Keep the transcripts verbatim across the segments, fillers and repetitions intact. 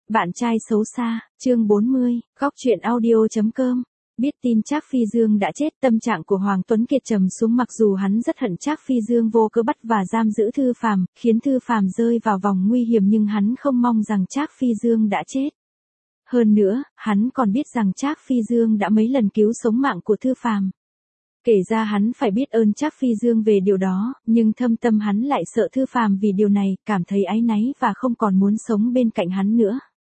Bạn trai xấu xa, chương bốn mươi, góc truyện audio chấm com. Biết tin Trác Phi Dương đã chết, tâm trạng của Hoàng Tuấn Kiệt trầm xuống, mặc dù hắn rất hận Trác Phi Dương vô cớ bắt và giam giữ Thư Phàm, khiến Thư Phàm rơi vào vòng nguy hiểm, nhưng hắn không mong rằng Trác Phi Dương đã chết. Hơn nữa, hắn còn biết rằng Trác Phi Dương đã mấy lần cứu sống mạng của Thư Phàm. Kể ra hắn phải biết ơn Trác Phi Dương về điều đó, nhưng thâm tâm hắn lại sợ Thư Phàm vì điều này, cảm thấy áy náy và không còn muốn sống bên cạnh hắn nữa.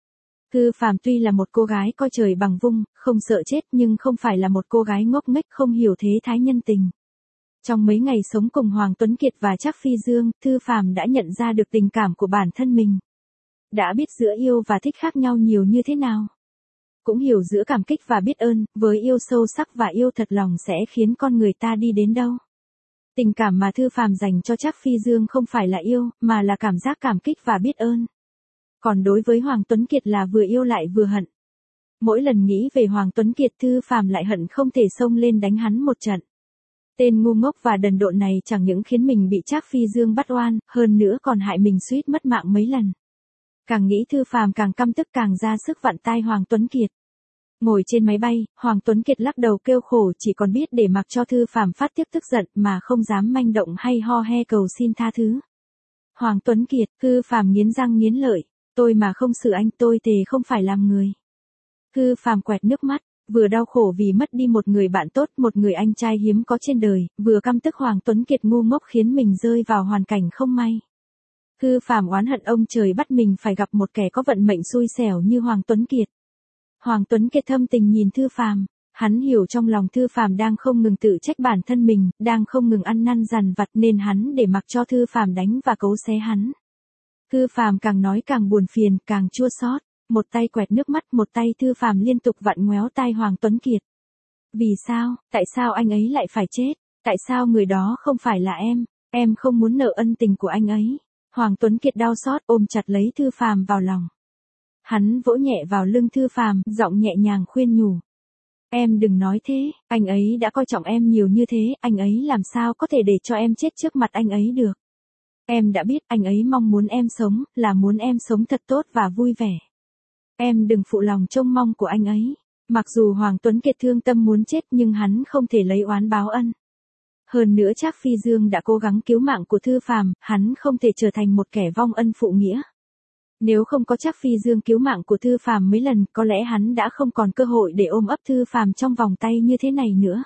Thư Phàm tuy là một cô gái coi trời bằng vung, không sợ chết, nhưng không phải là một cô gái ngốc nghếch không hiểu thế thái nhân tình. Trong mấy ngày sống cùng Hoàng Tuấn Kiệt và Trác Phi Dương, Thư Phàm đã nhận ra được tình cảm của bản thân mình. Đã biết giữa yêu và thích khác nhau nhiều như thế nào. Cũng hiểu giữa cảm kích và biết ơn, với yêu sâu sắc và yêu thật lòng sẽ khiến con người ta đi đến đâu. Tình cảm mà Thư Phàm dành cho Trác Phi Dương không phải là yêu, mà là cảm giác cảm kích và biết ơn. Còn đối với Hoàng Tuấn Kiệt là vừa yêu lại vừa hận. Mỗi lần nghĩ về Hoàng Tuấn Kiệt, Thư Phàm lại hận không thể xông lên đánh hắn một trận. Tên ngu ngốc và đần độn này chẳng những khiến mình bị Trác Phi Dương bắt oan, hơn nữa còn hại mình suýt mất mạng mấy lần. Càng nghĩ Thư Phàm càng căm tức, càng ra sức vặn tai Hoàng Tuấn Kiệt. Ngồi trên máy bay, Hoàng Tuấn Kiệt lắc đầu kêu khổ, chỉ còn biết để mặc cho Thư Phàm phát tiếp tức giận mà không dám manh động hay ho he cầu xin tha thứ. Hoàng Tuấn Kiệt, Thư Phàm nghiến răng nghiến lợi, tôi mà không xử anh tôi thề không phải làm người. Thư Phàm quẹt nước mắt, vừa đau khổ vì mất đi một người bạn tốt, một người anh trai hiếm có trên đời, vừa căm tức Hoàng Tuấn Kiệt ngu ngốc khiến mình rơi vào hoàn cảnh không may. Thư Phàm oán hận ông trời bắt mình phải gặp một kẻ có vận mệnh xui xẻo như Hoàng Tuấn Kiệt. Hoàng Tuấn Kiệt thâm tình nhìn Thư Phàm, hắn hiểu trong lòng Thư Phàm đang không ngừng tự trách bản thân mình, đang không ngừng ăn năn dằn vặt, nên hắn để mặc cho Thư Phàm đánh và cấu xé hắn. Thư Phàm càng nói càng buồn phiền, càng chua xót, một tay quẹt nước mắt, một tay Thư Phàm liên tục vặn ngoéo tai Hoàng Tuấn Kiệt. Vì sao, tại sao anh ấy lại phải chết? Tại sao người đó không phải là em? Em không muốn nợ ân tình của anh ấy. Hoàng Tuấn Kiệt đau xót ôm chặt lấy Thư Phàm vào lòng. Hắn vỗ nhẹ vào lưng Thư Phàm, giọng nhẹ nhàng khuyên nhủ. Em đừng nói thế, anh ấy đã coi trọng em nhiều như thế, anh ấy làm sao có thể để cho em chết trước mặt anh ấy được. Em đã biết anh ấy mong muốn em sống, là muốn em sống thật tốt và vui vẻ. Em đừng phụ lòng trông mong của anh ấy. Mặc dù Hoàng Tuấn Kiệt thương tâm muốn chết, nhưng hắn không thể lấy oán báo ân. Hơn nữa Trác Phi Dương đã cố gắng cứu mạng của Thư Phàm, hắn không thể trở thành một kẻ vong ân phụ nghĩa. Nếu không có Trác Phi Dương cứu mạng của Thư Phàm mấy lần, có lẽ hắn đã không còn cơ hội để ôm ấp Thư Phàm trong vòng tay như thế này nữa.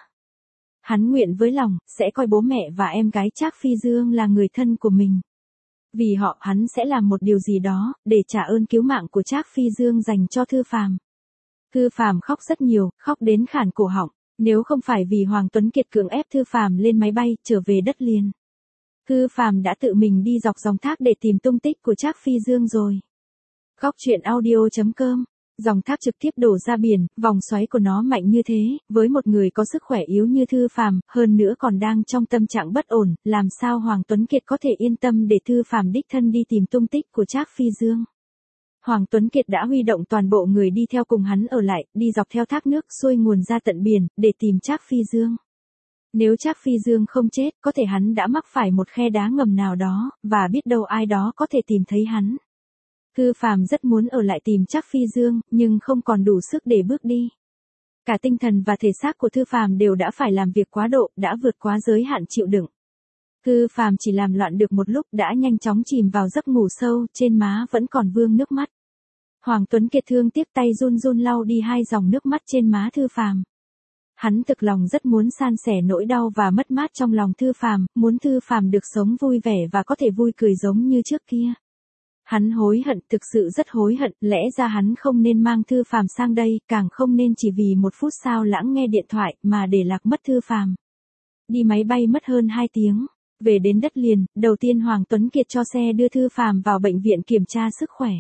Hắn nguyện với lòng, sẽ coi bố mẹ và em gái Trác Phi Dương là người thân của mình. Vì họ, hắn sẽ làm một điều gì đó, để trả ơn cứu mạng của Trác Phi Dương dành cho Thư Phàm. Thư Phàm khóc rất nhiều, khóc đến khản cổ họng, nếu không phải vì Hoàng Tuấn Kiệt cưỡng ép Thư Phàm lên máy bay, trở về đất liền. Thư Phàm đã tự mình đi dọc dòng thác để tìm tung tích của Trác Phi Dương rồi. Góc truyện audio chấm com. Dòng thác trực tiếp đổ ra biển, vòng xoáy của nó mạnh như thế, với một người có sức khỏe yếu như Thư Phàm, hơn nữa còn đang trong tâm trạng bất ổn, làm sao Hoàng Tuấn Kiệt có thể yên tâm để Thư Phàm đích thân đi tìm tung tích của Trác Phi Dương. Hoàng Tuấn Kiệt đã huy động toàn bộ người đi theo cùng hắn ở lại, đi dọc theo thác nước xuôi nguồn ra tận biển, để tìm Trác Phi Dương. Nếu Trác Phi Dương không chết, có thể hắn đã mắc phải một khe đá ngầm nào đó, và biết đâu ai đó có thể tìm thấy hắn. Thư Phàm rất muốn ở lại tìm Trác Phi Dương, nhưng không còn đủ sức để bước đi. Cả tinh thần và thể xác của Thư Phàm đều đã phải làm việc quá độ, đã vượt quá giới hạn chịu đựng. Thư Phàm chỉ làm loạn được một lúc đã nhanh chóng chìm vào giấc ngủ sâu, trên má vẫn còn vương nước mắt. Hoàng Tuấn Kiệt thương tiếc tay run run lau đi hai dòng nước mắt trên má Thư Phàm. Hắn thực lòng rất muốn san sẻ nỗi đau và mất mát trong lòng Thư Phàm, muốn Thư Phàm được sống vui vẻ và có thể vui cười giống như trước kia. Hắn hối hận, thực sự rất hối hận, lẽ ra hắn không nên mang Thư Phàm sang đây, càng không nên chỉ vì một phút sao lãng nghe điện thoại mà để lạc mất Thư Phàm. Đi máy bay mất hơn hai tiếng, về đến đất liền, đầu tiên Hoàng Tuấn Kiệt cho xe đưa Thư Phàm vào bệnh viện kiểm tra sức khỏe.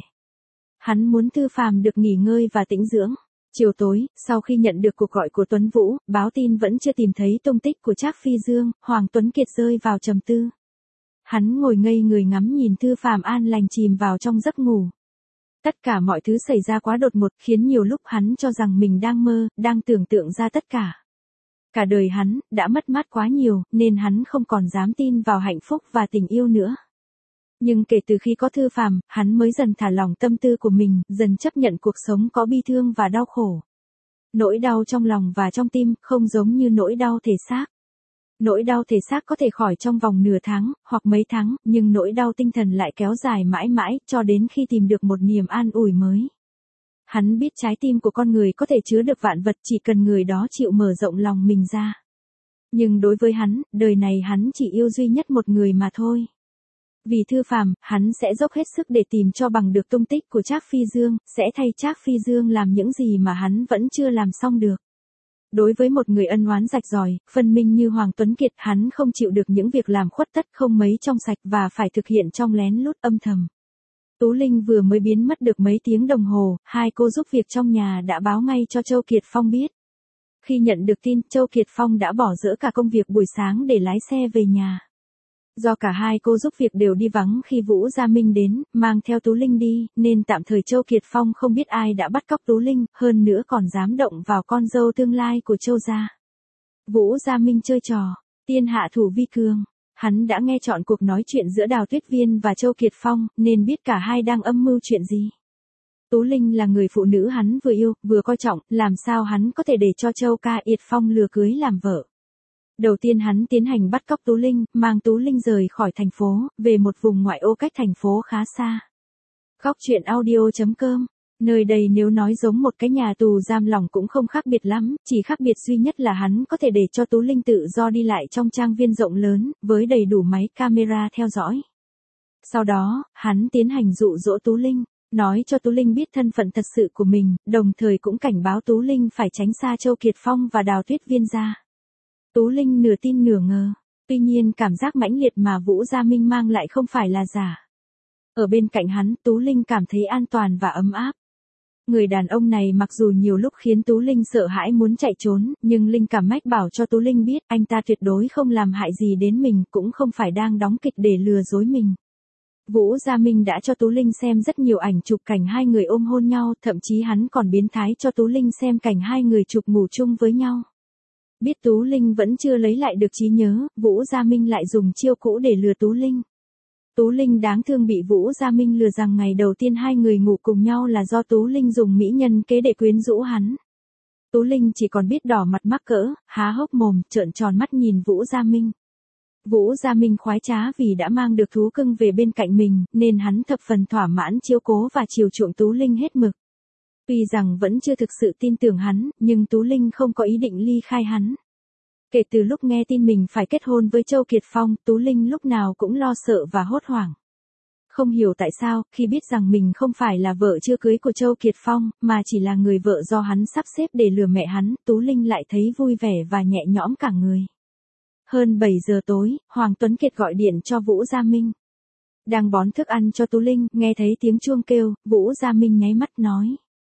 Hắn muốn Thư Phàm được nghỉ ngơi và tĩnh dưỡng. Chiều tối, sau khi nhận được cuộc gọi của Tuấn Vũ, báo tin vẫn chưa tìm thấy tung tích của Trác Phi Dương, Hoàng Tuấn Kiệt rơi vào trầm tư. Hắn ngồi ngây người ngắm nhìn Thư Phàm an lành chìm vào trong giấc ngủ. Tất cả mọi thứ xảy ra quá đột ngột, khiến nhiều lúc hắn cho rằng mình đang mơ, đang tưởng tượng ra tất cả. Cả đời hắn, đã mất mát quá nhiều, nên hắn không còn dám tin vào hạnh phúc và tình yêu nữa. Nhưng kể từ khi có Thư Phàm, hắn mới dần thả lỏng tâm tư của mình, dần chấp nhận cuộc sống có bi thương và đau khổ. Nỗi đau trong lòng và trong tim không giống như nỗi đau thể xác. Nỗi đau thể xác có thể khỏi trong vòng nửa tháng, hoặc mấy tháng, nhưng nỗi đau tinh thần lại kéo dài mãi mãi, cho đến khi tìm được một niềm an ủi mới. Hắn biết trái tim của con người có thể chứa được vạn vật chỉ cần người đó chịu mở rộng lòng mình ra. Nhưng đối với hắn, đời này hắn chỉ yêu duy nhất một người mà thôi. Vì Thư Phàm, hắn sẽ dốc hết sức để tìm cho bằng được tung tích của Trác Phi Dương, sẽ thay Trác Phi Dương làm những gì mà hắn vẫn chưa làm xong được. Đối với một người ân oán rạch ròi, phân minh như Hoàng Tuấn Kiệt, hắn không chịu được những việc làm khuất tất không mấy trong sạch và phải thực hiện trong lén lút âm thầm. Tú Linh vừa mới biến mất được mấy tiếng đồng hồ, hai cô giúp việc trong nhà đã báo ngay cho Châu Kiệt Phong biết. Khi nhận được tin, Châu Kiệt Phong đã bỏ dỡ cả công việc buổi sáng để lái xe về nhà. Do cả hai cô giúp việc đều đi vắng khi Vũ Gia Minh đến, mang theo Tú Linh đi, nên tạm thời Châu Kiệt Phong không biết ai đã bắt cóc Tú Linh, hơn nữa còn dám động vào con dâu tương lai của Châu gia. Vũ Gia Minh chơi trò, tiên hạ thủ vi cường. Hắn đã nghe trọn cuộc nói chuyện giữa Đào Tuyết Viên và Châu Kiệt Phong, nên biết cả hai đang âm mưu chuyện gì. Tú Linh là người phụ nữ hắn vừa yêu, vừa coi trọng, làm sao hắn có thể để cho Châu Ca Yệt Phong lừa cưới làm vợ. Đầu tiên hắn tiến hành bắt cóc Tú Linh, mang Tú Linh rời khỏi thành phố, về một vùng ngoại ô cách thành phố khá xa. Góc truyện audio chấm com. Nơi đây nếu nói giống một cái nhà tù giam lỏng cũng không khác biệt lắm, chỉ khác biệt duy nhất là hắn có thể để cho Tú Linh tự do đi lại trong trang viên rộng lớn, với đầy đủ máy camera theo dõi. Sau đó, hắn tiến hành dụ dỗ Tú Linh, nói cho Tú Linh biết thân phận thật sự của mình, đồng thời cũng cảnh báo Tú Linh phải tránh xa Châu Kiệt Phong và Đào Tuyết Viên ra. Tú Linh nửa tin nửa ngờ, tuy nhiên cảm giác mãnh liệt mà Vũ Gia Minh mang lại không phải là giả. Ở bên cạnh hắn, Tú Linh cảm thấy an toàn và ấm áp. Người đàn ông này mặc dù nhiều lúc khiến Tú Linh sợ hãi muốn chạy trốn, nhưng Linh cảm mách bảo cho Tú Linh biết anh ta tuyệt đối không làm hại gì đến mình, cũng không phải đang đóng kịch để lừa dối mình. Vũ Gia Minh đã cho Tú Linh xem rất nhiều ảnh chụp cảnh hai người ôm hôn nhau, thậm chí hắn còn biến thái cho Tú Linh xem cảnh hai người chụp ngủ chung với nhau. Biết Tú Linh vẫn chưa lấy lại được trí nhớ, Vũ Gia Minh lại dùng chiêu cũ để lừa Tú Linh. Tú Linh đáng thương bị Vũ Gia Minh lừa rằng ngày đầu tiên hai người ngủ cùng nhau là do Tú Linh dùng mỹ nhân kế để quyến rũ hắn. Tú Linh chỉ còn biết đỏ mặt mắc cỡ, há hốc mồm, trợn tròn mắt nhìn Vũ Gia Minh. Vũ Gia Minh khoái trá vì đã mang được thú cưng về bên cạnh mình, nên hắn thập phần thỏa mãn chiếu cố và chiều chuộng Tú Linh hết mực. Tuy rằng vẫn chưa thực sự tin tưởng hắn, nhưng Tú Linh không có ý định ly khai hắn. Kể từ lúc nghe tin mình phải kết hôn với Châu Kiệt Phong, Tú Linh lúc nào cũng lo sợ và hốt hoảng. Không hiểu tại sao, khi biết rằng mình không phải là vợ chưa cưới của Châu Kiệt Phong, mà chỉ là người vợ do hắn sắp xếp để lừa mẹ hắn, Tú Linh lại thấy vui vẻ và nhẹ nhõm cả người. Hơn bảy giờ tối, Hoàng Tuấn Kiệt gọi điện cho Vũ Gia Minh. Đang bón thức ăn cho Tú Linh, nghe thấy tiếng chuông kêu, Vũ Gia Minh nháy mắt nói.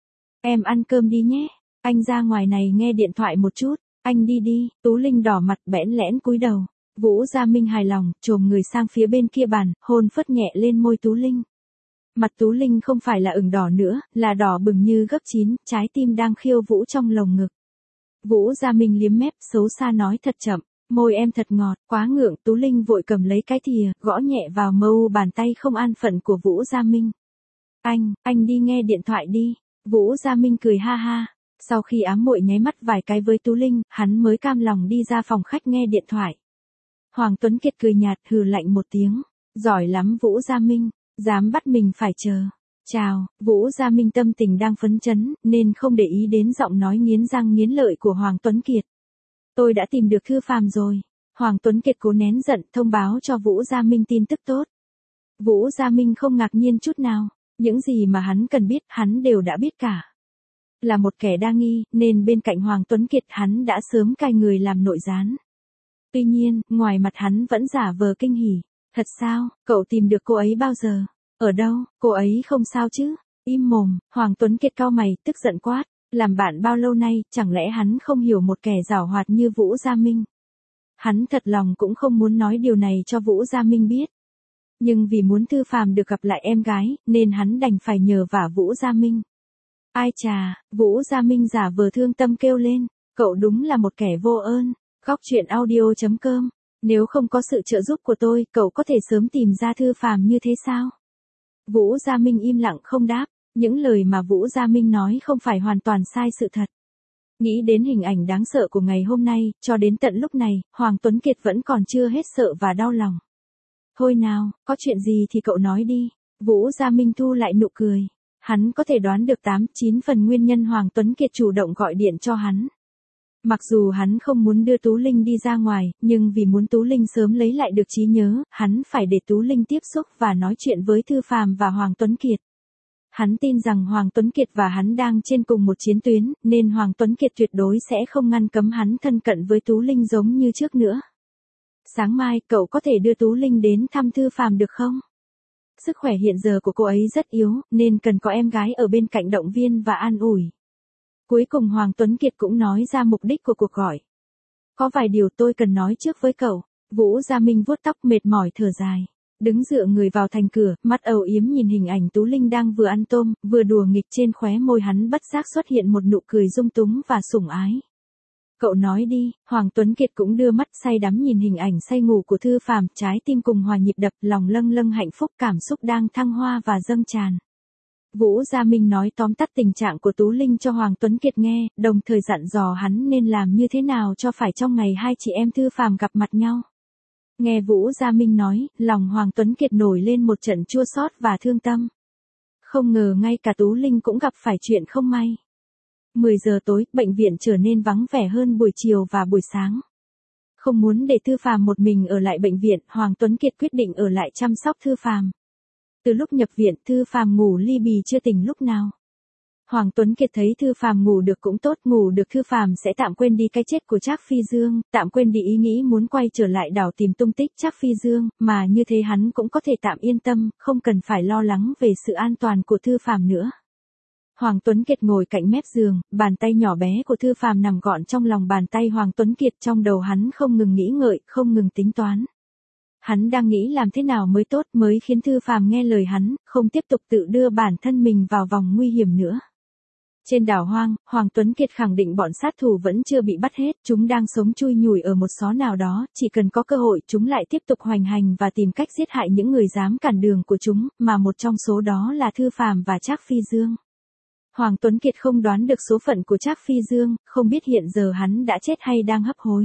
Em ăn cơm đi nhé, anh ra ngoài này nghe điện thoại một chút. Anh đi đi, Tú Linh đỏ mặt bẽn lẽn cúi đầu. Vũ Gia Minh hài lòng, chồm người sang phía bên kia bàn, hôn phớt nhẹ lên môi Tú Linh. Mặt Tú Linh không phải là ửng đỏ nữa, là đỏ bừng như gấp chín, trái tim đang khiêu vũ trong lồng ngực. Vũ Gia Minh liếm mép, xấu xa nói thật chậm, môi em thật ngọt, quá ngượng. Tú Linh vội cầm lấy cái thìa, gõ nhẹ vào mâu bàn tay không an phận của Vũ Gia Minh. Anh, anh đi nghe điện thoại đi. Vũ Gia Minh cười ha ha. Sau khi ám muội nháy mắt vài cái với Tú Linh, hắn mới cam lòng đi ra phòng khách nghe điện thoại. Hoàng Tuấn Kiệt cười nhạt hừ lạnh một tiếng. Giỏi lắm Vũ Gia Minh, dám bắt mình phải chờ. Chào, Vũ Gia Minh tâm tình đang phấn chấn, nên không để ý đến giọng nói nghiến răng nghiến lợi của Hoàng Tuấn Kiệt. Tôi đã tìm được Thư Phàm rồi. Hoàng Tuấn Kiệt cố nén giận thông báo cho Vũ Gia Minh tin tức tốt. Vũ Gia Minh không ngạc nhiên chút nào. Những gì mà hắn cần biết, hắn đều đã biết cả. Là một kẻ đa nghi, nên bên cạnh Hoàng Tuấn Kiệt hắn đã sớm cài người làm nội gián. Tuy nhiên, ngoài mặt hắn vẫn giả vờ kinh hỉ. Thật sao, cậu tìm được cô ấy bao giờ? Ở đâu, cô ấy không sao chứ? Im mồm, Hoàng Tuấn Kiệt cau mày, tức giận quát. Làm bạn bao lâu nay, chẳng lẽ hắn không hiểu một kẻ giảo hoạt như Vũ Gia Minh? Hắn thật lòng cũng không muốn nói điều này cho Vũ Gia Minh biết. Nhưng vì muốn Thư Phàm được gặp lại em gái, nên hắn đành phải nhờ vả Vũ Gia Minh. Ai chà, Vũ Gia Minh giả vờ thương tâm kêu lên, cậu đúng là một kẻ vô ơn. Góc truyện audio chấm com Nếu không có sự trợ giúp của tôi, cậu có thể sớm tìm ra Thư Phàm như thế sao? Vũ Gia Minh im lặng không đáp, những lời mà Vũ Gia Minh nói không phải hoàn toàn sai sự thật. Nghĩ đến hình ảnh đáng sợ của ngày hôm nay, cho đến tận lúc này, Hoàng Tuấn Kiệt vẫn còn chưa hết sợ và đau lòng. Thôi nào, có chuyện gì thì cậu nói đi. Vũ Gia Minh thu lại nụ cười. Hắn có thể đoán được tám chín phần nguyên nhân Hoàng Tuấn Kiệt chủ động gọi điện cho hắn. Mặc dù hắn không muốn đưa Tú Linh đi ra ngoài, nhưng vì muốn Tú Linh sớm lấy lại được trí nhớ, hắn phải để Tú Linh tiếp xúc và nói chuyện với Thư Phàm và Hoàng Tuấn Kiệt. Hắn tin rằng Hoàng Tuấn Kiệt và hắn đang trên cùng một chiến tuyến, nên Hoàng Tuấn Kiệt tuyệt đối sẽ không ngăn cấm hắn thân cận với Tú Linh giống như trước nữa. Sáng mai, cậu có thể đưa Tú Linh đến thăm Thư Phàm được không? Sức khỏe hiện giờ của cô ấy rất yếu, nên cần có em gái ở bên cạnh động viên và an ủi. Cuối cùng Hoàng Tuấn Kiệt cũng nói ra mục đích của cuộc gọi. Có vài điều tôi cần nói trước với cậu. Vũ Gia Minh vuốt tóc mệt mỏi thở dài. Đứng dựa người vào thành cửa, mắt âu yếm nhìn hình ảnh Tú Linh đang vừa ăn tôm, vừa đùa nghịch trên khóe môi hắn bất giác xuất hiện một nụ cười dung túng và sủng ái. Cậu nói đi, Hoàng Tuấn Kiệt cũng đưa mắt say đắm nhìn hình ảnh say ngủ của Thư Phàm, trái tim cùng hòa nhịp đập, lòng lâng lâng hạnh phúc cảm xúc đang thăng hoa và dâng tràn. Vũ Gia Minh nói tóm tắt tình trạng của Tú Linh cho Hoàng Tuấn Kiệt nghe, đồng thời dặn dò hắn nên làm như thế nào cho phải trong ngày hai chị em Thư Phàm gặp mặt nhau. Nghe Vũ Gia Minh nói, lòng Hoàng Tuấn Kiệt nổi lên một trận chua xót và thương tâm. Không ngờ ngay cả Tú Linh cũng gặp phải chuyện không may. mười giờ tối, bệnh viện trở nên vắng vẻ hơn buổi chiều và buổi sáng. Không muốn để Thư Phàm một mình ở lại bệnh viện, Hoàng Tuấn Kiệt quyết định ở lại chăm sóc Thư Phàm. Từ lúc nhập viện, Thư Phàm ngủ li bì chưa tỉnh lúc nào. Hoàng Tuấn Kiệt thấy Thư Phàm ngủ được cũng tốt, ngủ được Thư Phàm sẽ tạm quên đi cái chết của Trác Phi Dương, tạm quên đi ý nghĩ muốn quay trở lại đảo tìm tung tích Trác Phi Dương, mà như thế hắn cũng có thể tạm yên tâm, không cần phải lo lắng về sự an toàn của Thư Phàm nữa. Hoàng Tuấn Kiệt ngồi cạnh mép giường, bàn tay nhỏ bé của Thư Phàm nằm gọn trong lòng bàn tay Hoàng Tuấn Kiệt, trong đầu hắn không ngừng nghĩ ngợi, không ngừng tính toán. Hắn đang nghĩ làm thế nào mới tốt, mới khiến Thư Phàm nghe lời hắn, không tiếp tục tự đưa bản thân mình vào vòng nguy hiểm nữa. Trên đảo hoang, Hoàng Tuấn Kiệt khẳng định bọn sát thủ vẫn chưa bị bắt hết, chúng đang sống chui nhủi ở một xó nào đó, chỉ cần có cơ hội chúng lại tiếp tục hoành hành và tìm cách giết hại những người dám cản đường của chúng, mà một trong số đó là Thư Phàm và Trác Phi Dương. Hoàng Tuấn Kiệt không đoán được số phận của Trác Phi Dương, không biết hiện giờ hắn đã chết hay đang hấp hối.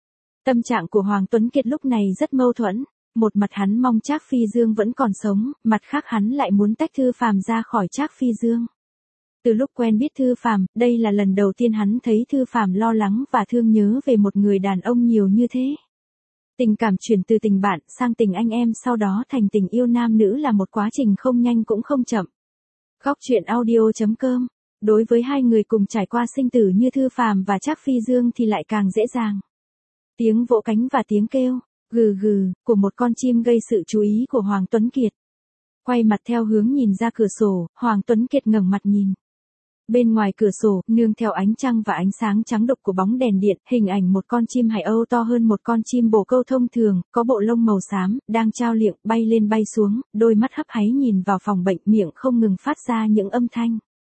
Tâm trạng của Hoàng Tuấn Kiệt lúc này rất mâu thuẫn, một mặt hắn mong Trác Phi Dương vẫn còn sống, mặt khác hắn lại muốn tách Thư Phàm ra khỏi Trác Phi Dương. Từ lúc quen biết Thư Phàm, đây là lần đầu tiên hắn thấy Thư Phàm lo lắng và thương nhớ về một người đàn ông nhiều như thế. Tình cảm chuyển từ tình bạn sang tình anh em, sau đó thành tình yêu nam nữ là một quá trình không nhanh cũng không chậm. Góc truyện audio chấm com. Đối với hai người cùng trải qua sinh tử như Thư Phàm và Trác Phi Dương thì lại càng dễ dàng. Tiếng vỗ cánh và tiếng kêu gừ gừ của một con chim gây sự chú ý của Hoàng Tuấn Kiệt. Quay mặt theo hướng nhìn ra cửa sổ, Hoàng Tuấn Kiệt ngẩng mặt nhìn. Bên ngoài cửa sổ, nương theo ánh trăng và ánh sáng trắng đục của bóng đèn điện, hình ảnh một con chim hải âu to hơn một con chim bồ câu thông thường, có bộ lông màu xám, đang trao liệng, bay lên bay xuống, đôi mắt hấp háy nhìn vào phòng bệnh, miệng không ngừng phát ra những âm thanh.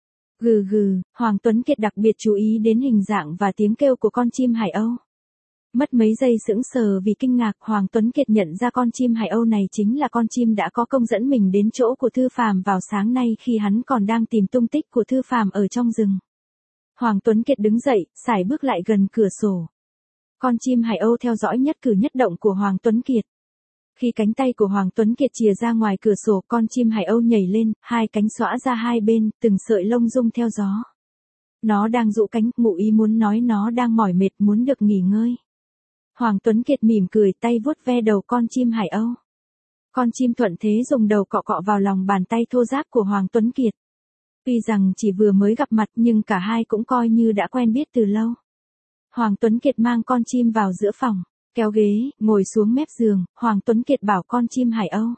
Gừ gừ, Hoàng Tuấn Kiệt đặc biệt chú ý đến hình dạng và tiếng kêu của con chim hải âu. Mất mấy giây sững sờ vì kinh ngạc, Hoàng Tuấn Kiệt nhận ra con chim hải âu này chính là con chim đã có công dẫn mình đến chỗ của Thư Phàm vào sáng nay khi hắn còn đang tìm tung tích của Thư Phàm ở trong rừng. Hoàng Tuấn Kiệt đứng dậy, sải bước lại gần cửa sổ. Con chim hải âu theo dõi nhất cử nhất động của Hoàng Tuấn Kiệt. Khi cánh tay của Hoàng Tuấn Kiệt chìa ra ngoài cửa sổ, con chim hải âu nhảy lên, hai cánh xõa ra hai bên, từng sợi lông rung theo gió. Nó đang rũ cánh, ngụ ý muốn nói nó đang mỏi mệt, muốn được nghỉ ngơi. Hoàng Tuấn Kiệt mỉm cười, tay vuốt ve đầu con chim hải âu. Con chim thuận thế dùng đầu cọ cọ vào lòng bàn tay thô ráp của Hoàng Tuấn Kiệt. Tuy rằng chỉ vừa mới gặp mặt nhưng cả hai cũng coi như đã quen biết từ lâu. Hoàng Tuấn Kiệt mang con chim vào giữa phòng, kéo ghế, ngồi xuống mép giường, Hoàng Tuấn Kiệt bảo con chim hải âu.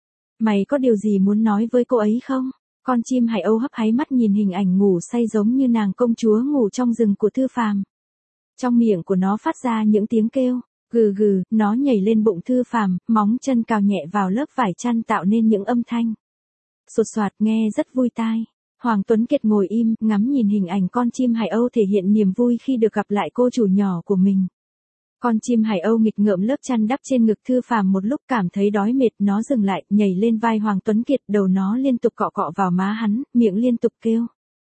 Mày có điều gì muốn nói với cô ấy không? Con chim hải âu hấp háy mắt nhìn hình ảnh ngủ say giống như nàng công chúa ngủ trong rừng của Thư Phàm. Trong miệng của nó phát ra những tiếng kêu, gừ gừ, nó nhảy lên bụng Thư Phàm, móng chân cào nhẹ vào lớp vải chăn tạo nên những âm thanh. Sột soạt nghe rất vui tai. Hoàng Tuấn Kiệt ngồi im, ngắm nhìn hình ảnh con chim hải âu thể hiện niềm vui khi được gặp lại cô chủ nhỏ của mình. Con chim hải âu nghịch ngợm lớp chăn đắp trên ngực Thư Phàm một lúc cảm thấy đói mệt, nó dừng lại, nhảy lên vai Hoàng Tuấn Kiệt, đầu nó liên tục cọ cọ vào má hắn, miệng liên tục kêu.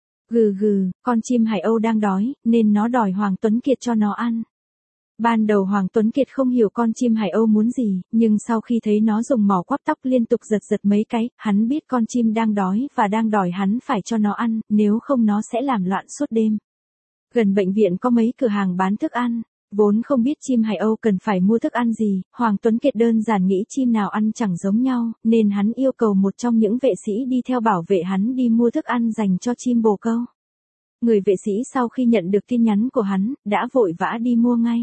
Gừ gừ, con chim hải âu đang đói, nên nó đòi Hoàng Tuấn Kiệt cho nó ăn. Ban đầu Hoàng Tuấn Kiệt không hiểu con chim hải âu muốn gì, nhưng sau khi thấy nó dùng mỏ quắp tóc liên tục giật giật mấy cái, hắn biết con chim đang đói và đang đòi hắn phải cho nó ăn, nếu không nó sẽ làm loạn suốt đêm. Gần bệnh viện có mấy cửa hàng bán thức ăn, vốn không biết chim hải âu cần phải mua thức ăn gì, Hoàng Tuấn Kiệt đơn giản nghĩ chim nào ăn chẳng giống nhau, nên hắn yêu cầu một trong những vệ sĩ đi theo bảo vệ hắn đi mua thức ăn dành cho chim bồ câu. Người vệ sĩ sau khi nhận được tin nhắn của hắn, đã vội vã đi mua ngay.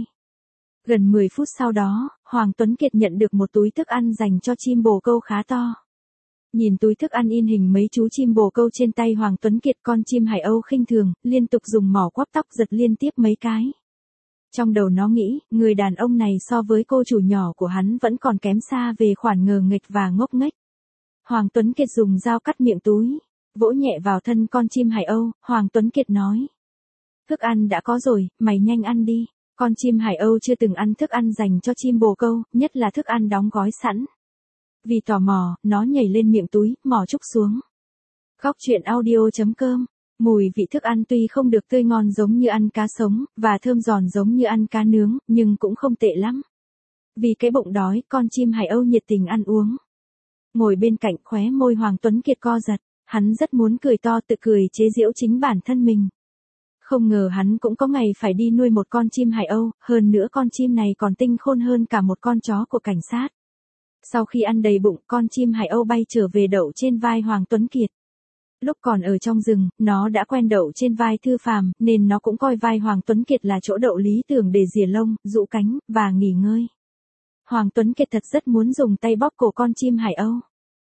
Gần mười phút sau đó, Hoàng Tuấn Kiệt nhận được một túi thức ăn dành cho chim bồ câu khá to. Nhìn túi thức ăn in hình mấy chú chim bồ câu trên tay Hoàng Tuấn Kiệt, con chim hải âu khinh thường, liên tục dùng mỏ quắp tóc giật liên tiếp mấy cái. Trong đầu nó nghĩ, người đàn ông này so với cô chủ nhỏ của hắn vẫn còn kém xa về khoản ngờ nghệch và ngốc nghếch. Hoàng Tuấn Kiệt dùng dao cắt miệng túi, vỗ nhẹ vào thân con chim hải âu, Hoàng Tuấn Kiệt nói. Thức ăn đã có rồi, mày nhanh ăn đi. Con chim hải âu chưa từng ăn thức ăn dành cho chim bồ câu, nhất là thức ăn đóng gói sẵn. Vì tò mò, nó nhảy lên miệng túi, mò trúc xuống. Góc truyện audio chấm com. Mùi vị thức ăn tuy không được tươi ngon giống như ăn cá sống, và thơm giòn giống như ăn cá nướng, nhưng cũng không tệ lắm. Vì cái bụng đói, con chim hải âu nhiệt tình ăn uống. Ngồi bên cạnh, khóe môi Hoàng Tuấn Kiệt co giật, hắn rất muốn cười to tự cười chế giễu chính bản thân mình. Không ngờ hắn cũng có ngày phải đi nuôi một con chim hải âu, hơn nữa con chim này còn tinh khôn hơn cả một con chó của cảnh sát. Sau khi ăn đầy bụng, con chim hải âu bay trở về đậu trên vai Hoàng Tuấn Kiệt. Lúc còn ở trong rừng, nó đã quen đậu trên vai Thư Phàm, nên nó cũng coi vai Hoàng Tuấn Kiệt là chỗ đậu lý tưởng để rỉa lông, rũ cánh, và nghỉ ngơi. Hoàng Tuấn Kiệt thật rất muốn dùng tay bóp cổ con chim hải âu.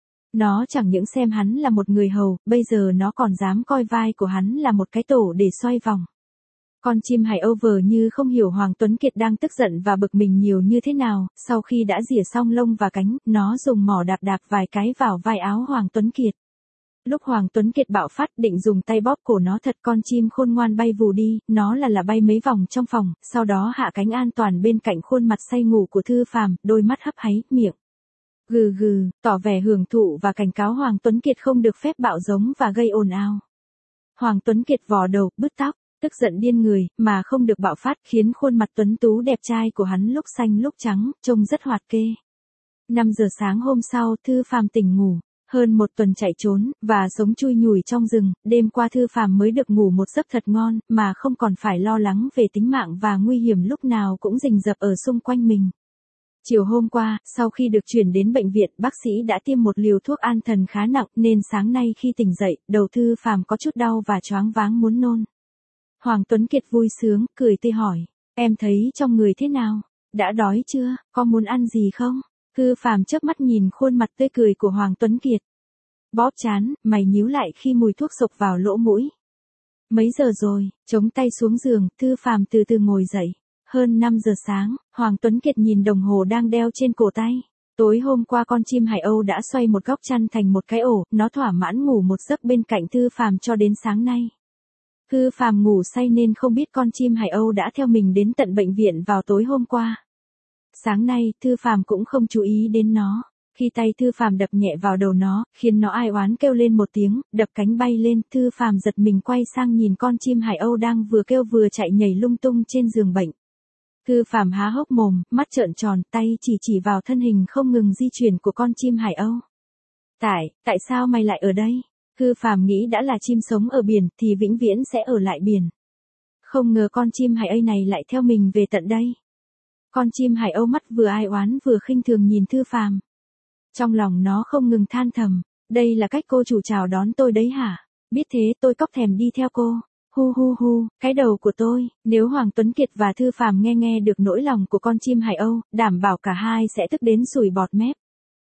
Nó chẳng những xem hắn là một người hầu, bây giờ nó còn dám coi vai của hắn là một cái tổ để xoay vòng. Con chim hải âu vờ như không hiểu Hoàng Tuấn Kiệt đang tức giận và bực mình nhiều như thế nào, sau khi đã rỉa xong lông và cánh, nó dùng mỏ đạp đạp vài cái vào vai áo Hoàng Tuấn Kiệt. Lúc Hoàng Tuấn Kiệt bạo phát định dùng tay bóp cổ nó thật, con chim khôn ngoan bay vù đi, nó là là bay mấy vòng trong phòng, sau đó hạ cánh an toàn bên cạnh khuôn mặt say ngủ của Thư Phàm, đôi mắt hấp háy, miệng gừ gừ, tỏ vẻ hưởng thụ và cảnh cáo Hoàng Tuấn Kiệt không được phép bạo giống và gây ồn ào. Hoàng Tuấn Kiệt vò đầu, bứt tóc, tức giận điên người, mà không được bạo phát, khiến khuôn mặt tuấn tú đẹp trai của hắn lúc xanh lúc trắng, trông rất hoạt kê. năm giờ sáng hôm sau, Thư Phàm tỉnh ngủ. Hơn một tuần chạy trốn, và sống chui nhủi trong rừng, đêm qua Thư Phàm mới được ngủ một giấc thật ngon, mà không còn phải lo lắng về tính mạng và nguy hiểm lúc nào cũng rình rập ở xung quanh mình. Chiều hôm qua, sau khi được chuyển đến bệnh viện, bác sĩ đã tiêm một liều thuốc an thần khá nặng, nên sáng nay khi tỉnh dậy, đầu Thư Phàm có chút đau và choáng váng muốn nôn. Hoàng Tuấn Kiệt vui sướng, cười tươi hỏi, em thấy trong người thế nào? Đã đói chưa? Có muốn ăn gì không? Thư Phàm chớp mắt nhìn khuôn mặt tươi cười của Hoàng Tuấn Kiệt. Bóp trán, mày nhíu lại khi mùi thuốc xộc vào lỗ mũi. Mấy giờ rồi? Chống tay xuống giường, Thư Phàm từ từ ngồi dậy. Hơn năm giờ sáng, Hoàng Tuấn Kiệt nhìn đồng hồ đang đeo trên cổ tay. Tối hôm qua con chim hải âu đã xoay một góc chăn thành một cái ổ, nó thỏa mãn ngủ một giấc bên cạnh Thư Phàm cho đến sáng nay. Thư Phàm ngủ say nên không biết con chim hải âu đã theo mình đến tận bệnh viện vào tối hôm qua. Sáng nay, Thư Phàm cũng không chú ý đến nó. Khi tay Thư Phàm đập nhẹ vào đầu nó, khiến nó ai oán kêu lên một tiếng, đập cánh bay lên, Thư Phàm giật mình quay sang nhìn con chim hải âu đang vừa kêu vừa chạy nhảy lung tung trên giường bệnh. Thư Phàm há hốc mồm, mắt trợn tròn, tay chỉ chỉ vào thân hình không ngừng di chuyển của con chim hải âu. Tại, tại sao mày lại ở đây? Thư Phàm nghĩ đã là chim sống ở biển thì vĩnh viễn sẽ ở lại biển. Không ngờ con chim hải âu này lại theo mình về tận đây. Con chim hải âu mắt vừa ai oán vừa khinh thường nhìn Thư Phàm. Trong lòng nó không ngừng than thầm, đây là cách cô chủ chào đón tôi đấy hả? Biết thế tôi cóc thèm đi theo cô. Hu hu hu, cái đầu của tôi. Nếu Hoàng Tuấn Kiệt và Thư Phàm nghe nghe được nỗi lòng của con chim hải âu, đảm bảo cả hai sẽ tức đến sủi bọt mép.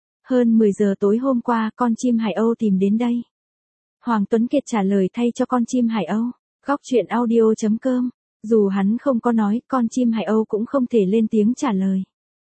Hơn mười giờ tối hôm qua, con chim hải âu tìm đến đây. Hoàng Tuấn Kiệt trả lời thay cho con chim hải âu. Góc truyện audio chấm com. Dù hắn không có nói, con chim hải âu cũng không thể lên tiếng trả lời.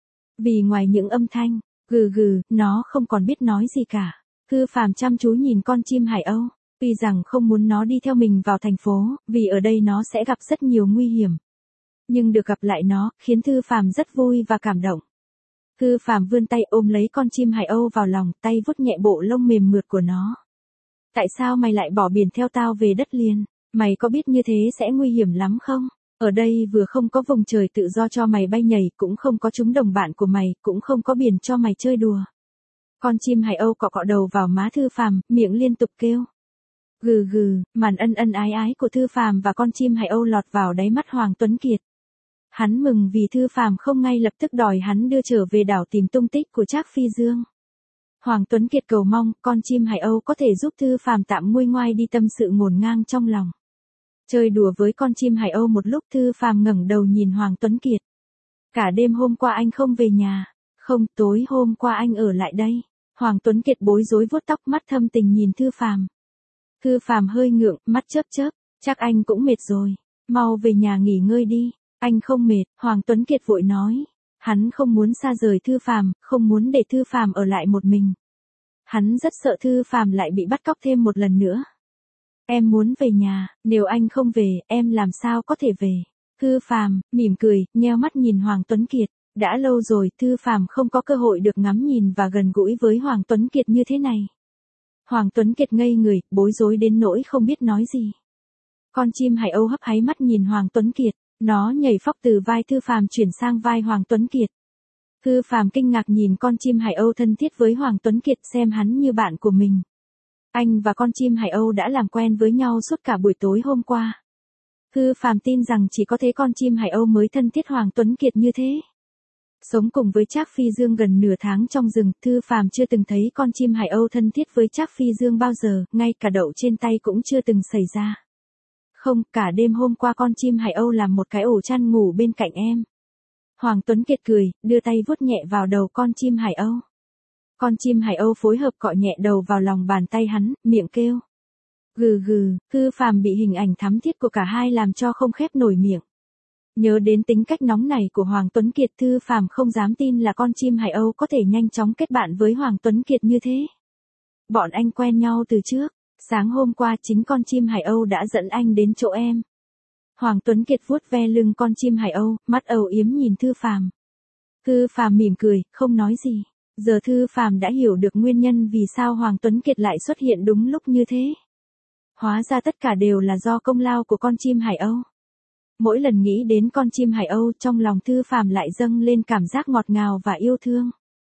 Vì ngoài những âm thanh gừ gừ, nó không còn biết nói gì cả. Thư Phàm chăm chú nhìn con chim hải âu. Tuy rằng không muốn nó đi theo mình vào thành phố, vì ở đây nó sẽ gặp rất nhiều nguy hiểm. Nhưng được gặp lại nó, khiến Thư Phàm rất vui và cảm động. Thư Phàm vươn tay ôm lấy con chim hải âu vào lòng, tay vuốt nhẹ bộ lông mềm mượt của nó. Tại sao mày lại bỏ biển theo tao về đất liền? Mày có biết như thế sẽ nguy hiểm lắm không? Ở đây vừa không có vùng trời tự do cho mày bay nhảy, cũng không có chúng đồng bạn của mày, cũng không có biển cho mày chơi đùa. Con chim hải âu cọ cọ đầu vào má Thư Phàm, miệng liên tục kêu. Gừ gừ, màn ân ân ái ái của Thư Phàm và con chim hải âu lọt vào đáy mắt Hoàng Tuấn Kiệt. Hắn mừng vì Thư Phàm không ngay lập tức đòi hắn đưa trở về đảo tìm tung tích của Trác Phi Dương. Hoàng Tuấn Kiệt cầu mong con chim hải âu có thể giúp Thư Phàm tạm nguôi ngoai đi tâm sự ngổn ngang trong lòng. Chơi đùa với con chim hải âu một lúc, Thư Phàm ngẩng đầu nhìn Hoàng Tuấn Kiệt. Cả đêm hôm qua anh không về nhà. Không, tối hôm qua anh ở lại đây. Hoàng Tuấn Kiệt bối rối vuốt tóc, mắt thâm tình nhìn Thư Phàm. Thư Phàm hơi ngượng, mắt chớp chớp. Chắc anh cũng mệt rồi. Mau về nhà nghỉ ngơi đi. Anh không mệt, Hoàng Tuấn Kiệt vội nói. Hắn không muốn xa rời Thư Phàm, không muốn để Thư Phàm ở lại một mình. Hắn rất sợ Thư Phàm lại bị bắt cóc thêm một lần nữa. Em muốn về nhà, nếu anh không về, em làm sao có thể về? Thư Phàm mỉm cười, nheo mắt nhìn Hoàng Tuấn Kiệt. Đã lâu rồi Thư Phàm không có cơ hội được ngắm nhìn và gần gũi với Hoàng Tuấn Kiệt như thế này. Hoàng Tuấn Kiệt ngây người, bối rối đến nỗi không biết nói gì. Con chim hải âu hấp háy mắt nhìn Hoàng Tuấn Kiệt. Nó nhảy phóc từ vai Thư Phàm chuyển sang vai Hoàng Tuấn Kiệt. Thư Phàm kinh ngạc nhìn con chim hải âu thân thiết với Hoàng Tuấn Kiệt, xem hắn như bạn của mình. Anh và con chim hải âu đã làm quen với nhau suốt cả buổi tối hôm qua. Thư Phàm tin rằng chỉ có thế con chim hải âu mới thân thiết Hoàng Tuấn Kiệt như thế. Sống cùng với Trác Phi Dương gần nửa tháng trong rừng, Thư Phàm chưa từng thấy con chim hải âu thân thiết với Trác Phi Dương bao giờ, ngay cả đậu trên tay cũng chưa từng xảy ra. Không, cả đêm hôm qua con chim hải âu làm một cái ổ chăn ngủ bên cạnh em. Hoàng Tuấn Kiệt cười, đưa tay vuốt nhẹ vào đầu con chim hải âu. Con chim hải âu phối hợp cọ nhẹ đầu vào lòng bàn tay hắn, miệng kêu. Gừ gừ, Thư Phàm bị hình ảnh thắm thiết của cả hai làm cho không khép nổi miệng. Nhớ đến tính cách nóng nảy của Hoàng Tuấn Kiệt, Thư Phàm không dám tin là con chim hải âu có thể nhanh chóng kết bạn với Hoàng Tuấn Kiệt như thế. Bọn anh quen nhau từ trước. Sáng hôm qua chính con chim hải âu đã dẫn anh đến chỗ em. Hoàng Tuấn Kiệt vuốt ve lưng con chim hải âu, mắt âu yếm nhìn Thư Phàm. Thư Phàm mỉm cười, không nói gì. Giờ Thư Phàm đã hiểu được nguyên nhân vì sao Hoàng Tuấn Kiệt lại xuất hiện đúng lúc như thế. Hóa ra tất cả đều là do công lao của con chim hải âu. Mỗi lần nghĩ đến con chim hải âu, trong lòng Thư Phàm lại dâng lên cảm giác ngọt ngào và yêu thương.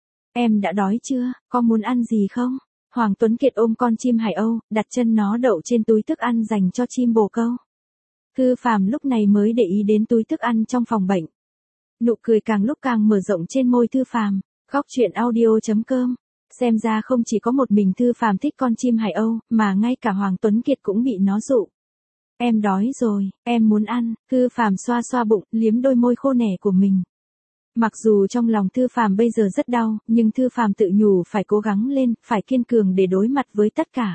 Em đã đói chưa, có muốn ăn gì không? Hoàng Tuấn Kiệt ôm con chim hải âu, đặt chân nó đậu trên túi thức ăn dành cho chim bồ câu. Thư Phàm lúc này mới để ý đến túi thức ăn trong phòng bệnh. Nụ cười càng lúc càng mở rộng trên môi Thư Phàm. Góc truyện audio chấm com. Xem ra không chỉ có một mình Thư Phàm thích con chim hải âu, mà ngay cả Hoàng Tuấn Kiệt cũng bị nó dụ. Em đói rồi, em muốn ăn. Thư Phàm xoa xoa bụng, liếm đôi môi khô nẻ của mình. Mặc dù trong lòng Thư Phàm bây giờ rất đau, nhưng Thư Phàm tự nhủ phải cố gắng lên, phải kiên cường để đối mặt với tất cả.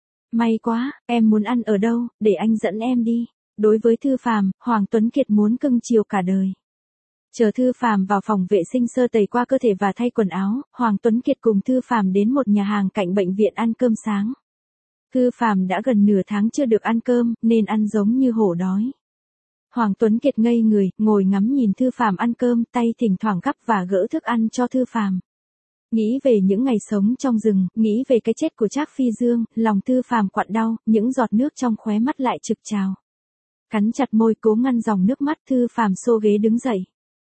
May quá, em muốn ăn ở đâu, để anh dẫn em đi. Đối với Thư Phàm, Hoàng Tuấn Kiệt muốn cưng chiều cả đời. Chờ Thư Phàm vào phòng vệ sinh sơ tẩy qua cơ thể và thay quần áo, Hoàng Tuấn Kiệt cùng Thư Phàm đến một nhà hàng cạnh bệnh viện ăn cơm sáng. Thư Phàm đã gần nửa tháng chưa được ăn cơm, nên ăn giống như hổ đói. Hoàng Tuấn Kiệt ngây người, ngồi ngắm nhìn Thư Phàm ăn cơm, tay thỉnh thoảng gắp và gỡ thức ăn cho Thư Phàm. Nghĩ về những ngày sống trong rừng, nghĩ về cái chết của Trác Phi Dương, lòng Thư Phàm quặn đau, những giọt nước trong khóe mắt lại trực trào. Cắn chặt môi cố ngăn dòng nước mắt, Thư Phàm xô ghế đứng dậy.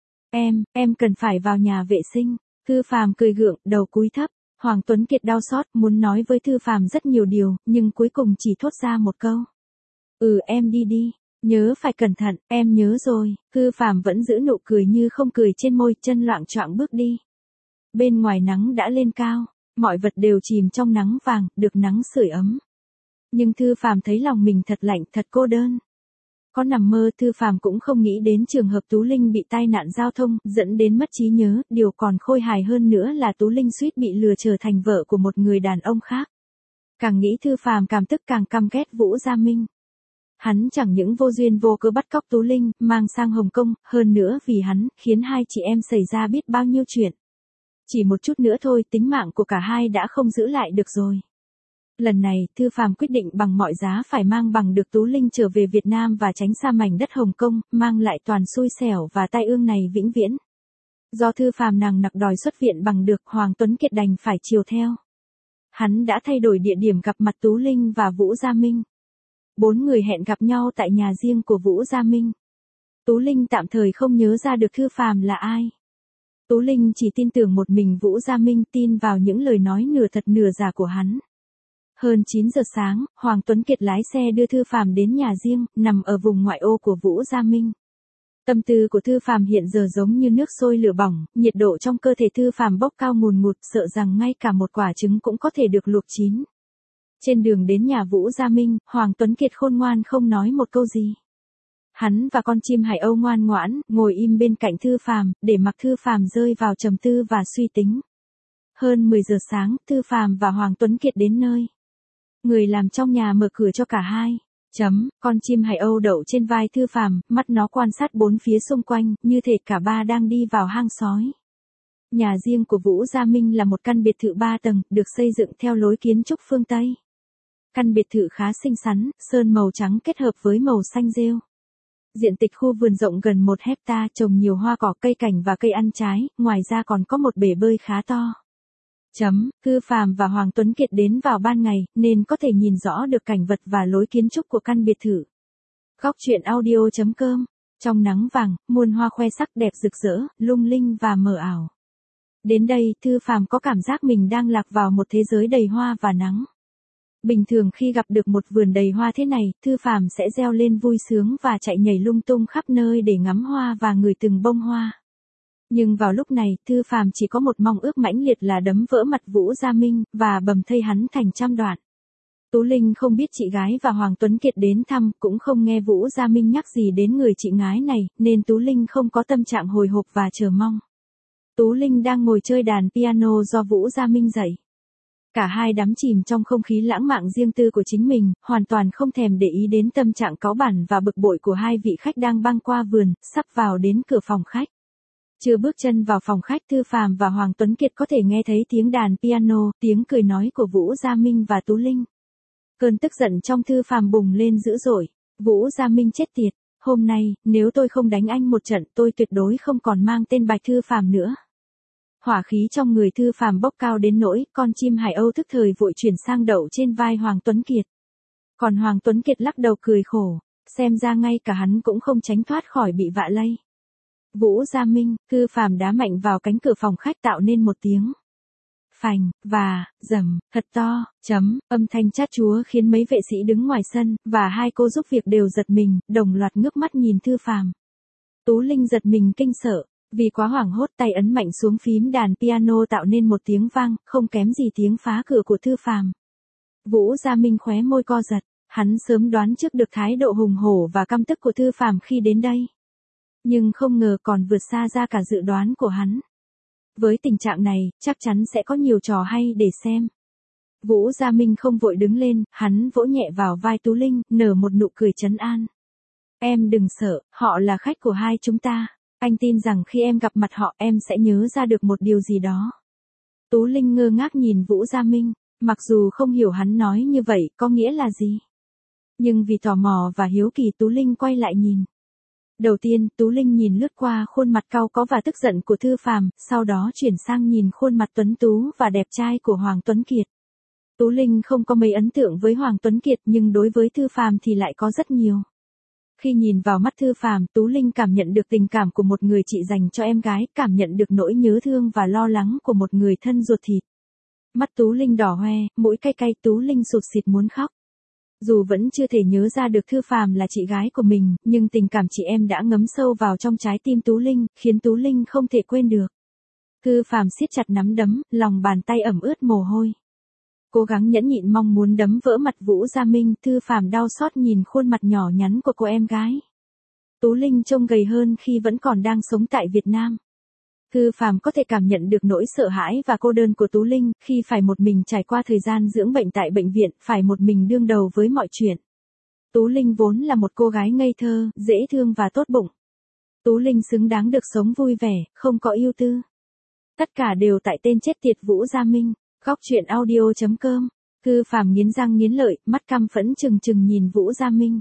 Em, em cần phải vào nhà vệ sinh. Thư Phàm cười gượng, đầu cúi thấp. Hoàng Tuấn Kiệt đau xót, muốn nói với Thư Phàm rất nhiều điều, nhưng cuối cùng chỉ thốt ra một câu. Ừ, em đi đi. Nhớ phải cẩn thận, em nhớ rồi. Thư Phàm vẫn giữ nụ cười như không cười trên môi, chân loạng choạng bước đi. Bên ngoài nắng đã lên cao, mọi vật đều chìm trong nắng vàng, được nắng sưởi ấm. Nhưng Thư Phàm thấy lòng mình thật lạnh, thật cô đơn. Có nằm mơ, Thư Phàm cũng không nghĩ đến trường hợp Tú Linh bị tai nạn giao thông, dẫn đến mất trí nhớ, điều còn khôi hài hơn nữa là Tú Linh suýt bị lừa trở thành vợ của một người đàn ông khác. Càng nghĩ Thư Phàm càng tức càng căm ghét Vũ Gia Minh. Hắn chẳng những vô duyên vô cớ bắt cóc Tú Linh, mang sang Hồng Kông, hơn nữa vì hắn, khiến hai chị em xảy ra biết bao nhiêu chuyện. Chỉ một chút nữa thôi, tính mạng của cả hai đã không giữ lại được rồi. Lần này, Thư Phàm quyết định bằng mọi giá phải mang bằng được Tú Linh trở về Việt Nam và tránh xa mảnh đất Hồng Kông, mang lại toàn xui xẻo và tai ương này vĩnh viễn. Do Thư Phàm nằng nặc đòi xuất viện bằng được, Hoàng Tuấn Kiệt đành phải chiều theo. Hắn đã thay đổi địa điểm gặp mặt Tú Linh và Vũ Gia Minh. Bốn người hẹn gặp nhau tại nhà riêng của Vũ Gia Minh. Tú Linh tạm thời không nhớ ra được Thư Phàm là ai. Tú Linh chỉ tin tưởng một mình Vũ Gia Minh, tin vào những lời nói nửa thật nửa giả của hắn. Hơn chín giờ sáng, Hoàng Tuấn Kiệt lái xe đưa Thư Phàm đến nhà riêng, nằm ở vùng ngoại ô của Vũ Gia Minh. Tâm tư của Thư Phàm hiện giờ giống như nước sôi lửa bỏng, nhiệt độ trong cơ thể Thư Phàm bốc cao ngùn ngụt, sợ rằng ngay cả một quả trứng cũng có thể được luộc chín. Trên đường đến nhà Vũ Gia Minh, Hoàng Tuấn Kiệt khôn ngoan không nói một câu gì. Hắn và con chim hải âu ngoan ngoãn, ngồi im bên cạnh Thư Phàm, để mặc Thư Phàm rơi vào trầm tư và suy tính. Hơn mười giờ sáng, Thư Phàm và Hoàng Tuấn Kiệt đến nơi. Người làm trong nhà mở cửa cho cả hai. Chấm, con chim hải âu đậu trên vai Thư Phàm, mắt nó quan sát bốn phía xung quanh, như thể cả ba đang đi vào hang sói. Nhà riêng của Vũ Gia Minh là một căn biệt thự ba tầng, được xây dựng theo lối kiến trúc phương Tây. Căn biệt thự khá xinh xắn, sơn màu trắng kết hợp với màu xanh rêu. Diện tích khu vườn rộng gần một hecta, trồng nhiều hoa cỏ, cây cảnh và cây ăn trái, ngoài ra còn có một bể bơi khá to. Chấm, Thư Phàm và Hoàng Tuấn Kiệt đến vào ban ngày, nên có thể nhìn rõ được cảnh vật và lối kiến trúc của căn biệt thự. Góc truyện audio chấm com. Trong nắng vàng, muôn hoa khoe sắc đẹp rực rỡ, lung linh và mờ ảo. Đến đây, Thư Phàm có cảm giác mình đang lạc vào một thế giới đầy hoa và nắng. Bình thường khi gặp được một vườn đầy hoa thế này, Thư Phàm sẽ reo lên vui sướng và chạy nhảy lung tung khắp nơi để ngắm hoa và ngửi từng bông hoa. Nhưng vào lúc này, Thư Phàm chỉ có một mong ước mãnh liệt là đấm vỡ mặt Vũ Gia Minh, và bầm thây hắn thành trăm đoạn. Tú Linh không biết chị gái và Hoàng Tuấn Kiệt đến thăm, cũng không nghe Vũ Gia Minh nhắc gì đến người chị gái này, nên Tú Linh không có tâm trạng hồi hộp và chờ mong. Tú Linh đang ngồi chơi đàn piano do Vũ Gia Minh dạy. Cả hai đắm chìm trong không khí lãng mạn riêng tư của chính mình, hoàn toàn không thèm để ý đến tâm trạng cáu bẳn và bực bội của hai vị khách đang băng qua vườn, sắp vào đến cửa phòng khách. Chưa bước chân vào phòng khách, Thư Phàm và Hoàng Tuấn Kiệt có thể nghe thấy tiếng đàn piano, tiếng cười nói của Vũ Gia Minh và Tú Linh. Cơn tức giận trong Thư Phàm bùng lên dữ dội. Vũ Gia Minh chết tiệt, hôm nay, nếu tôi không đánh anh một trận, tôi tuyệt đối không còn mang tên Bạch Thư Phàm nữa. Hỏa khí trong người Thư Phàm bốc cao đến nỗi, con chim hải âu thức thời vội chuyển sang đậu trên vai Hoàng Tuấn Kiệt. Còn Hoàng Tuấn Kiệt lắc đầu cười khổ, xem ra ngay cả hắn cũng không tránh thoát khỏi bị vạ lây. Vũ Gia Minh, Thư Phàm đá mạnh vào cánh cửa phòng khách tạo nên một tiếng phành, và, rầm, thật to, chấm, âm thanh chát chúa khiến mấy vệ sĩ đứng ngoài sân, và hai cô giúp việc đều giật mình, đồng loạt ngước mắt nhìn Thư Phàm. Tú Linh giật mình kinh sợ, vì quá hoảng hốt tay ấn mạnh xuống phím đàn piano tạo nên một tiếng vang, không kém gì tiếng phá cửa của Thư Phàm. Vũ Gia Minh khóe môi co giật, hắn sớm đoán trước được thái độ hùng hổ và căm tức của Thư Phàm khi đến đây. Nhưng không ngờ còn vượt xa ra cả dự đoán của hắn. Với tình trạng này, chắc chắn sẽ có nhiều trò hay để xem. Vũ Gia Minh không vội đứng lên, hắn vỗ nhẹ vào vai Tú Linh, nở một nụ cười trấn an. Em đừng sợ, họ là khách của hai chúng ta. Anh tin rằng khi em gặp mặt họ, em sẽ nhớ ra được một điều gì đó. Tú Linh ngơ ngác nhìn Vũ Gia Minh, mặc dù không hiểu hắn nói như vậy có nghĩa là gì. Nhưng vì tò mò và hiếu kỳ, Tú Linh quay lại nhìn. Đầu tiên, Tú Linh nhìn lướt qua khuôn mặt cau có và tức giận của Thư Phàm, sau đó chuyển sang nhìn khuôn mặt tuấn tú và đẹp trai của Hoàng Tuấn Kiệt. Tú Linh không có mấy ấn tượng với Hoàng Tuấn Kiệt, nhưng đối với Thư Phàm thì lại có rất nhiều. Khi nhìn vào mắt Thư Phàm, Tú Linh cảm nhận được tình cảm của một người chị dành cho em gái, cảm nhận được nỗi nhớ thương và lo lắng của một người thân ruột thịt. Mắt Tú Linh đỏ hoe, mũi cay cay, Tú Linh sụt sịt muốn khóc. Dù vẫn chưa thể nhớ ra được Thư Phàm là chị gái của mình, nhưng tình cảm chị em đã ngấm sâu vào trong trái tim Tú Linh, khiến Tú Linh không thể quên được. Thư Phàm siết chặt nắm đấm, lòng bàn tay ẩm ướt mồ hôi. Cố gắng nhẫn nhịn mong muốn đấm vỡ mặt Vũ Gia Minh, Thư Phàm đau xót nhìn khuôn mặt nhỏ nhắn của cô em gái. Tú Linh trông gầy hơn khi vẫn còn đang sống tại Việt Nam. Thư Phàm có thể cảm nhận được nỗi sợ hãi và cô đơn của Tú Linh, khi phải một mình trải qua thời gian dưỡng bệnh tại bệnh viện, phải một mình đương đầu với mọi chuyện. Tú Linh vốn là một cô gái ngây thơ, dễ thương và tốt bụng. Tú Linh xứng đáng được sống vui vẻ, không có ưu tư. Tất cả đều tại tên chết tiệt Vũ Gia Minh. Góc truyện audio chấm com Thư Phàm nghiến răng nghiến lợi, mắt căm phẫn trừng trừng nhìn Vũ Gia Minh.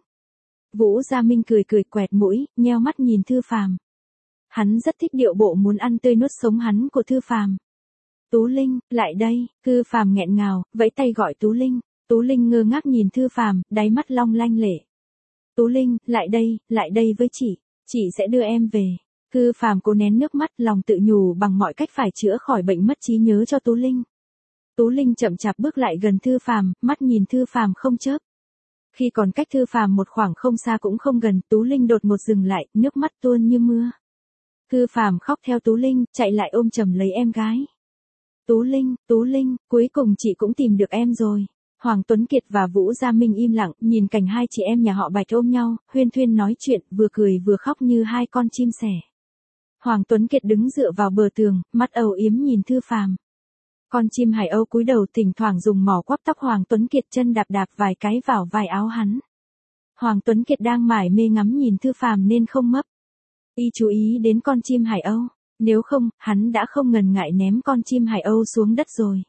Vũ Gia Minh cười cười quẹt mũi, nheo mắt nhìn Thư Phàm. Hắn rất thích điệu bộ muốn ăn tươi nuốt sống hắn của Thư Phàm. Tú Linh, lại đây, Thư Phàm nghẹn ngào, vẫy tay gọi Tú Linh. Tú Linh ngơ ngác nhìn Thư Phàm, đáy mắt long lanh lệ. Tú Linh, lại đây, lại đây với chị, chị sẽ đưa em về. Thư Phàm cố nén nước mắt, lòng tự nhủ bằng mọi cách phải chữa khỏi bệnh mất trí nhớ cho Tú Linh. Tú Linh chậm chạp bước lại gần Thư Phàm, mắt nhìn Thư Phàm không chớp. Khi còn cách Thư Phàm một khoảng không xa cũng không gần, Tú Linh đột ngột dừng lại, nước mắt tuôn như mưa. Thư Phàm khóc theo Tú Linh, chạy lại ôm chầm lấy em gái. Tú Linh, Tú Linh, cuối cùng chị cũng tìm được em rồi. Hoàng Tuấn Kiệt và Vũ Gia Minh im lặng, nhìn cảnh hai chị em nhà họ Bạch ôm nhau, huyên thuyên nói chuyện, vừa cười vừa khóc như hai con chim sẻ. Hoàng Tuấn Kiệt đứng dựa vào bờ tường, mắt âu yếm nhìn Thư Phàm. Con chim hải âu cúi đầu thỉnh thoảng dùng mỏ quắp tóc Hoàng Tuấn Kiệt, chân đạp đạp vài cái vào vai áo hắn. Hoàng Tuấn Kiệt đang mải mê ngắm nhìn Thư Phàm nên không mấp. Y chú ý đến con chim hải âu, nếu không, hắn đã không ngần ngại ném con chim hải âu xuống đất rồi.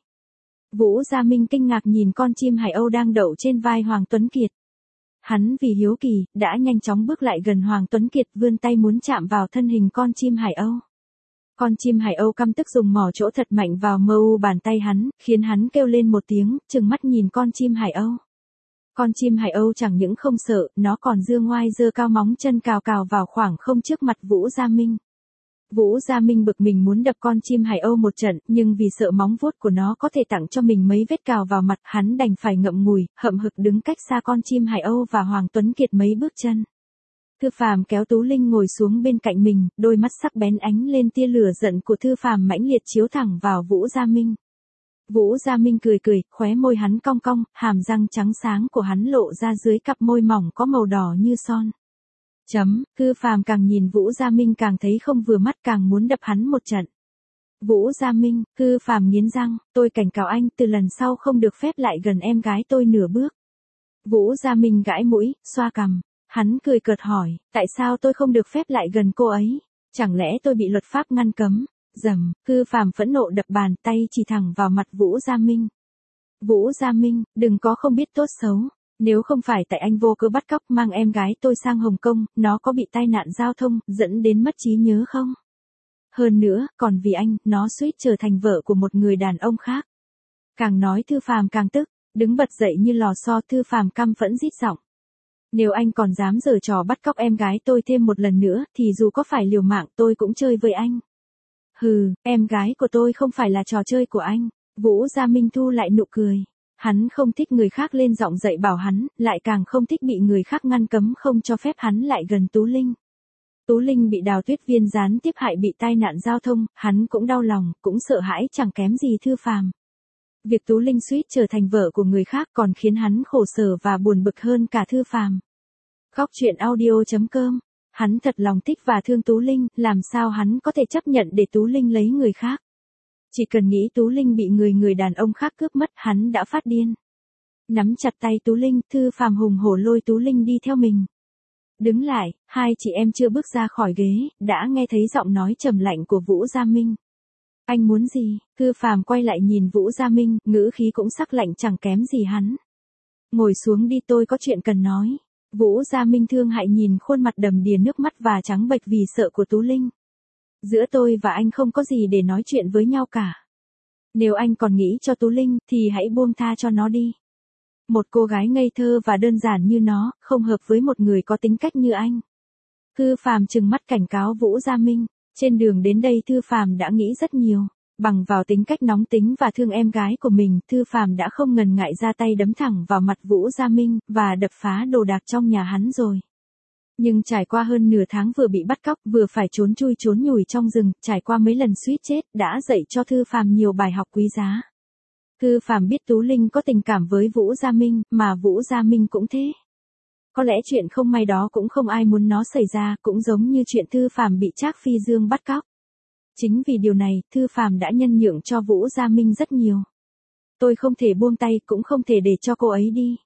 Vũ Gia Minh kinh ngạc nhìn con chim hải âu đang đậu trên vai Hoàng Tuấn Kiệt. Hắn vì hiếu kỳ, đã nhanh chóng bước lại gần Hoàng Tuấn Kiệt, vươn tay muốn chạm vào thân hình con chim hải âu. Con chim hải âu căm tức dùng mỏ trỗ thật mạnh vào mơ u bàn tay hắn, khiến hắn kêu lên một tiếng, trừng mắt nhìn con chim hải âu. Con chim hải âu chẳng những không sợ, nó còn giương ngoai giơ cao móng chân cào cào vào khoảng không trước mặt Vũ Gia Minh. Vũ Gia Minh bực mình muốn đập con chim hải âu một trận, nhưng vì sợ móng vuốt của nó có thể tặng cho mình mấy vết cào vào mặt, hắn đành phải ngậm ngùi, hậm hực đứng cách xa con chim hải âu và Hoàng Tuấn Kiệt mấy bước chân. Thư Phàm kéo Tú Linh ngồi xuống bên cạnh mình, đôi mắt sắc bén ánh lên tia lửa giận của Thư Phàm mãnh liệt chiếu thẳng vào Vũ Gia Minh. Vũ Gia Minh cười cười, khóe môi hắn cong cong, hàm răng trắng sáng của hắn lộ ra dưới cặp môi mỏng có màu đỏ như son. Chấm, Thư Phàm càng nhìn Vũ Gia Minh càng thấy không vừa mắt, càng muốn đập hắn một trận. Vũ Gia Minh, Thư Phàm nghiến răng, tôi cảnh cáo anh, từ lần sau không được phép lại gần em gái tôi nửa bước. Vũ Gia Minh gãi mũi, xoa cằm. Hắn cười cợt hỏi, tại sao tôi không được phép lại gần cô ấy? Chẳng lẽ tôi bị luật pháp ngăn cấm? Dầm, Thư Phàm phẫn nộ đập bàn tay chỉ thẳng vào mặt Vũ Gia Minh. Vũ Gia Minh, đừng có không biết tốt xấu. Nếu không phải tại anh vô cớ bắt cóc mang em gái tôi sang Hồng Kông, nó có bị tai nạn giao thông, dẫn đến mất trí nhớ không? Hơn nữa, còn vì anh, nó suýt trở thành vợ của một người đàn ông khác. Càng nói Thư Phàm càng tức, đứng bật dậy như lò xo. Thư Phàm căm phẫn rít giọng. Nếu anh còn dám giở trò bắt cóc em gái tôi thêm một lần nữa, thì dù có phải liều mạng tôi cũng chơi với anh. Hừ, em gái của tôi không phải là trò chơi của anh. Vũ Gia Minh thu lại nụ cười. Hắn không thích người khác lên giọng dạy bảo hắn, lại càng không thích bị người khác ngăn cấm không cho phép hắn lại gần Tú Linh. Tú Linh bị Đào Tuyết Viên gián tiếp hại, bị tai nạn giao thông, hắn cũng đau lòng, cũng sợ hãi chẳng kém gì Thư Phàm. Việc Tú Linh suýt trở thành vợ của người khác còn khiến hắn khổ sở và buồn bực hơn cả Thư Phàm. Góc truyện audio chấm com. Hắn thật lòng thích và thương Tú Linh, làm sao hắn có thể chấp nhận để Tú Linh lấy người khác. Chỉ cần nghĩ Tú Linh bị người người đàn ông khác cướp mất, hắn đã phát điên. Nắm chặt tay Tú Linh, Thư Phàm hùng hổ lôi Tú Linh đi theo mình. Đứng lại, hai chị em chưa bước ra khỏi ghế, đã nghe thấy giọng nói trầm lạnh của Vũ Gia Minh. Anh muốn gì? Thư Phàm quay lại nhìn Vũ Gia Minh, ngữ khí cũng sắc lạnh chẳng kém gì hắn. Ngồi xuống đi, tôi có chuyện cần nói. Vũ Gia Minh thương hại nhìn khuôn mặt đầm đìa nước mắt và trắng bệch vì sợ của Tú Linh. Giữa tôi và anh không có gì để nói chuyện với nhau cả. Nếu anh còn nghĩ cho Tú Linh, thì hãy buông tha cho nó đi. Một cô gái ngây thơ và đơn giản như nó, không hợp với một người có tính cách như anh. Thư Phàm trừng mắt cảnh cáo Vũ Gia Minh. Trên đường đến đây Thư Phàm đã nghĩ rất nhiều. Bằng vào tính cách nóng tính và thương em gái của mình, Thư Phàm đã không ngần ngại ra tay đấm thẳng vào mặt Vũ Gia Minh, và đập phá đồ đạc trong nhà hắn rồi. Nhưng trải qua hơn nửa tháng vừa bị bắt cóc, vừa phải trốn chui trốn nhủi trong rừng, trải qua mấy lần suýt chết, đã dạy cho Thư Phàm nhiều bài học quý giá. Thư Phàm biết Tú Linh có tình cảm với Vũ Gia Minh, mà Vũ Gia Minh cũng thế. Có lẽ chuyện không may đó cũng không ai muốn nó xảy ra, cũng giống như chuyện Thư Phàm bị Trác Phi Dương bắt cóc. Chính vì điều này, Thư Phàm đã nhân nhượng cho Vũ Gia Minh rất nhiều. Tôi không thể buông tay, cũng không thể để cho cô ấy đi.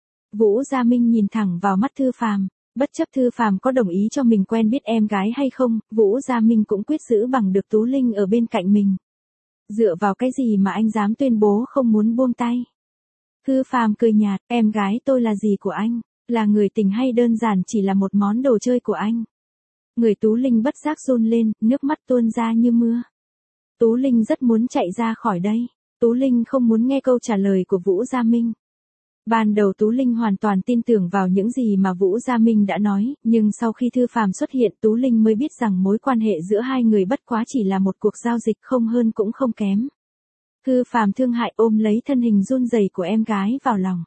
Vũ Gia Minh nhìn thẳng vào mắt Thư Phàm, bất chấp Thư Phàm có đồng ý cho mình quen biết em gái hay không, Vũ Gia Minh cũng quyết giữ bằng được Tú Linh ở bên cạnh mình. Dựa vào cái gì mà anh dám tuyên bố không muốn buông tay? Thư Phàm cười nhạt, em gái tôi là gì của anh? Là người tình hay đơn giản chỉ là một món đồ chơi của anh? Người Tú Linh bất giác run lên, nước mắt tuôn ra như mưa. Tú Linh rất muốn chạy ra khỏi đây. Tú Linh không muốn nghe câu trả lời của Vũ Gia Minh. Ban đầu Tú Linh hoàn toàn tin tưởng vào những gì mà Vũ Gia Minh đã nói, nhưng sau khi Thư Phàm xuất hiện Tú Linh mới biết rằng mối quan hệ giữa hai người bất quá chỉ là một cuộc giao dịch không hơn cũng không kém. Thư Phàm thương hại ôm lấy thân hình run rẩy của em gái vào lòng.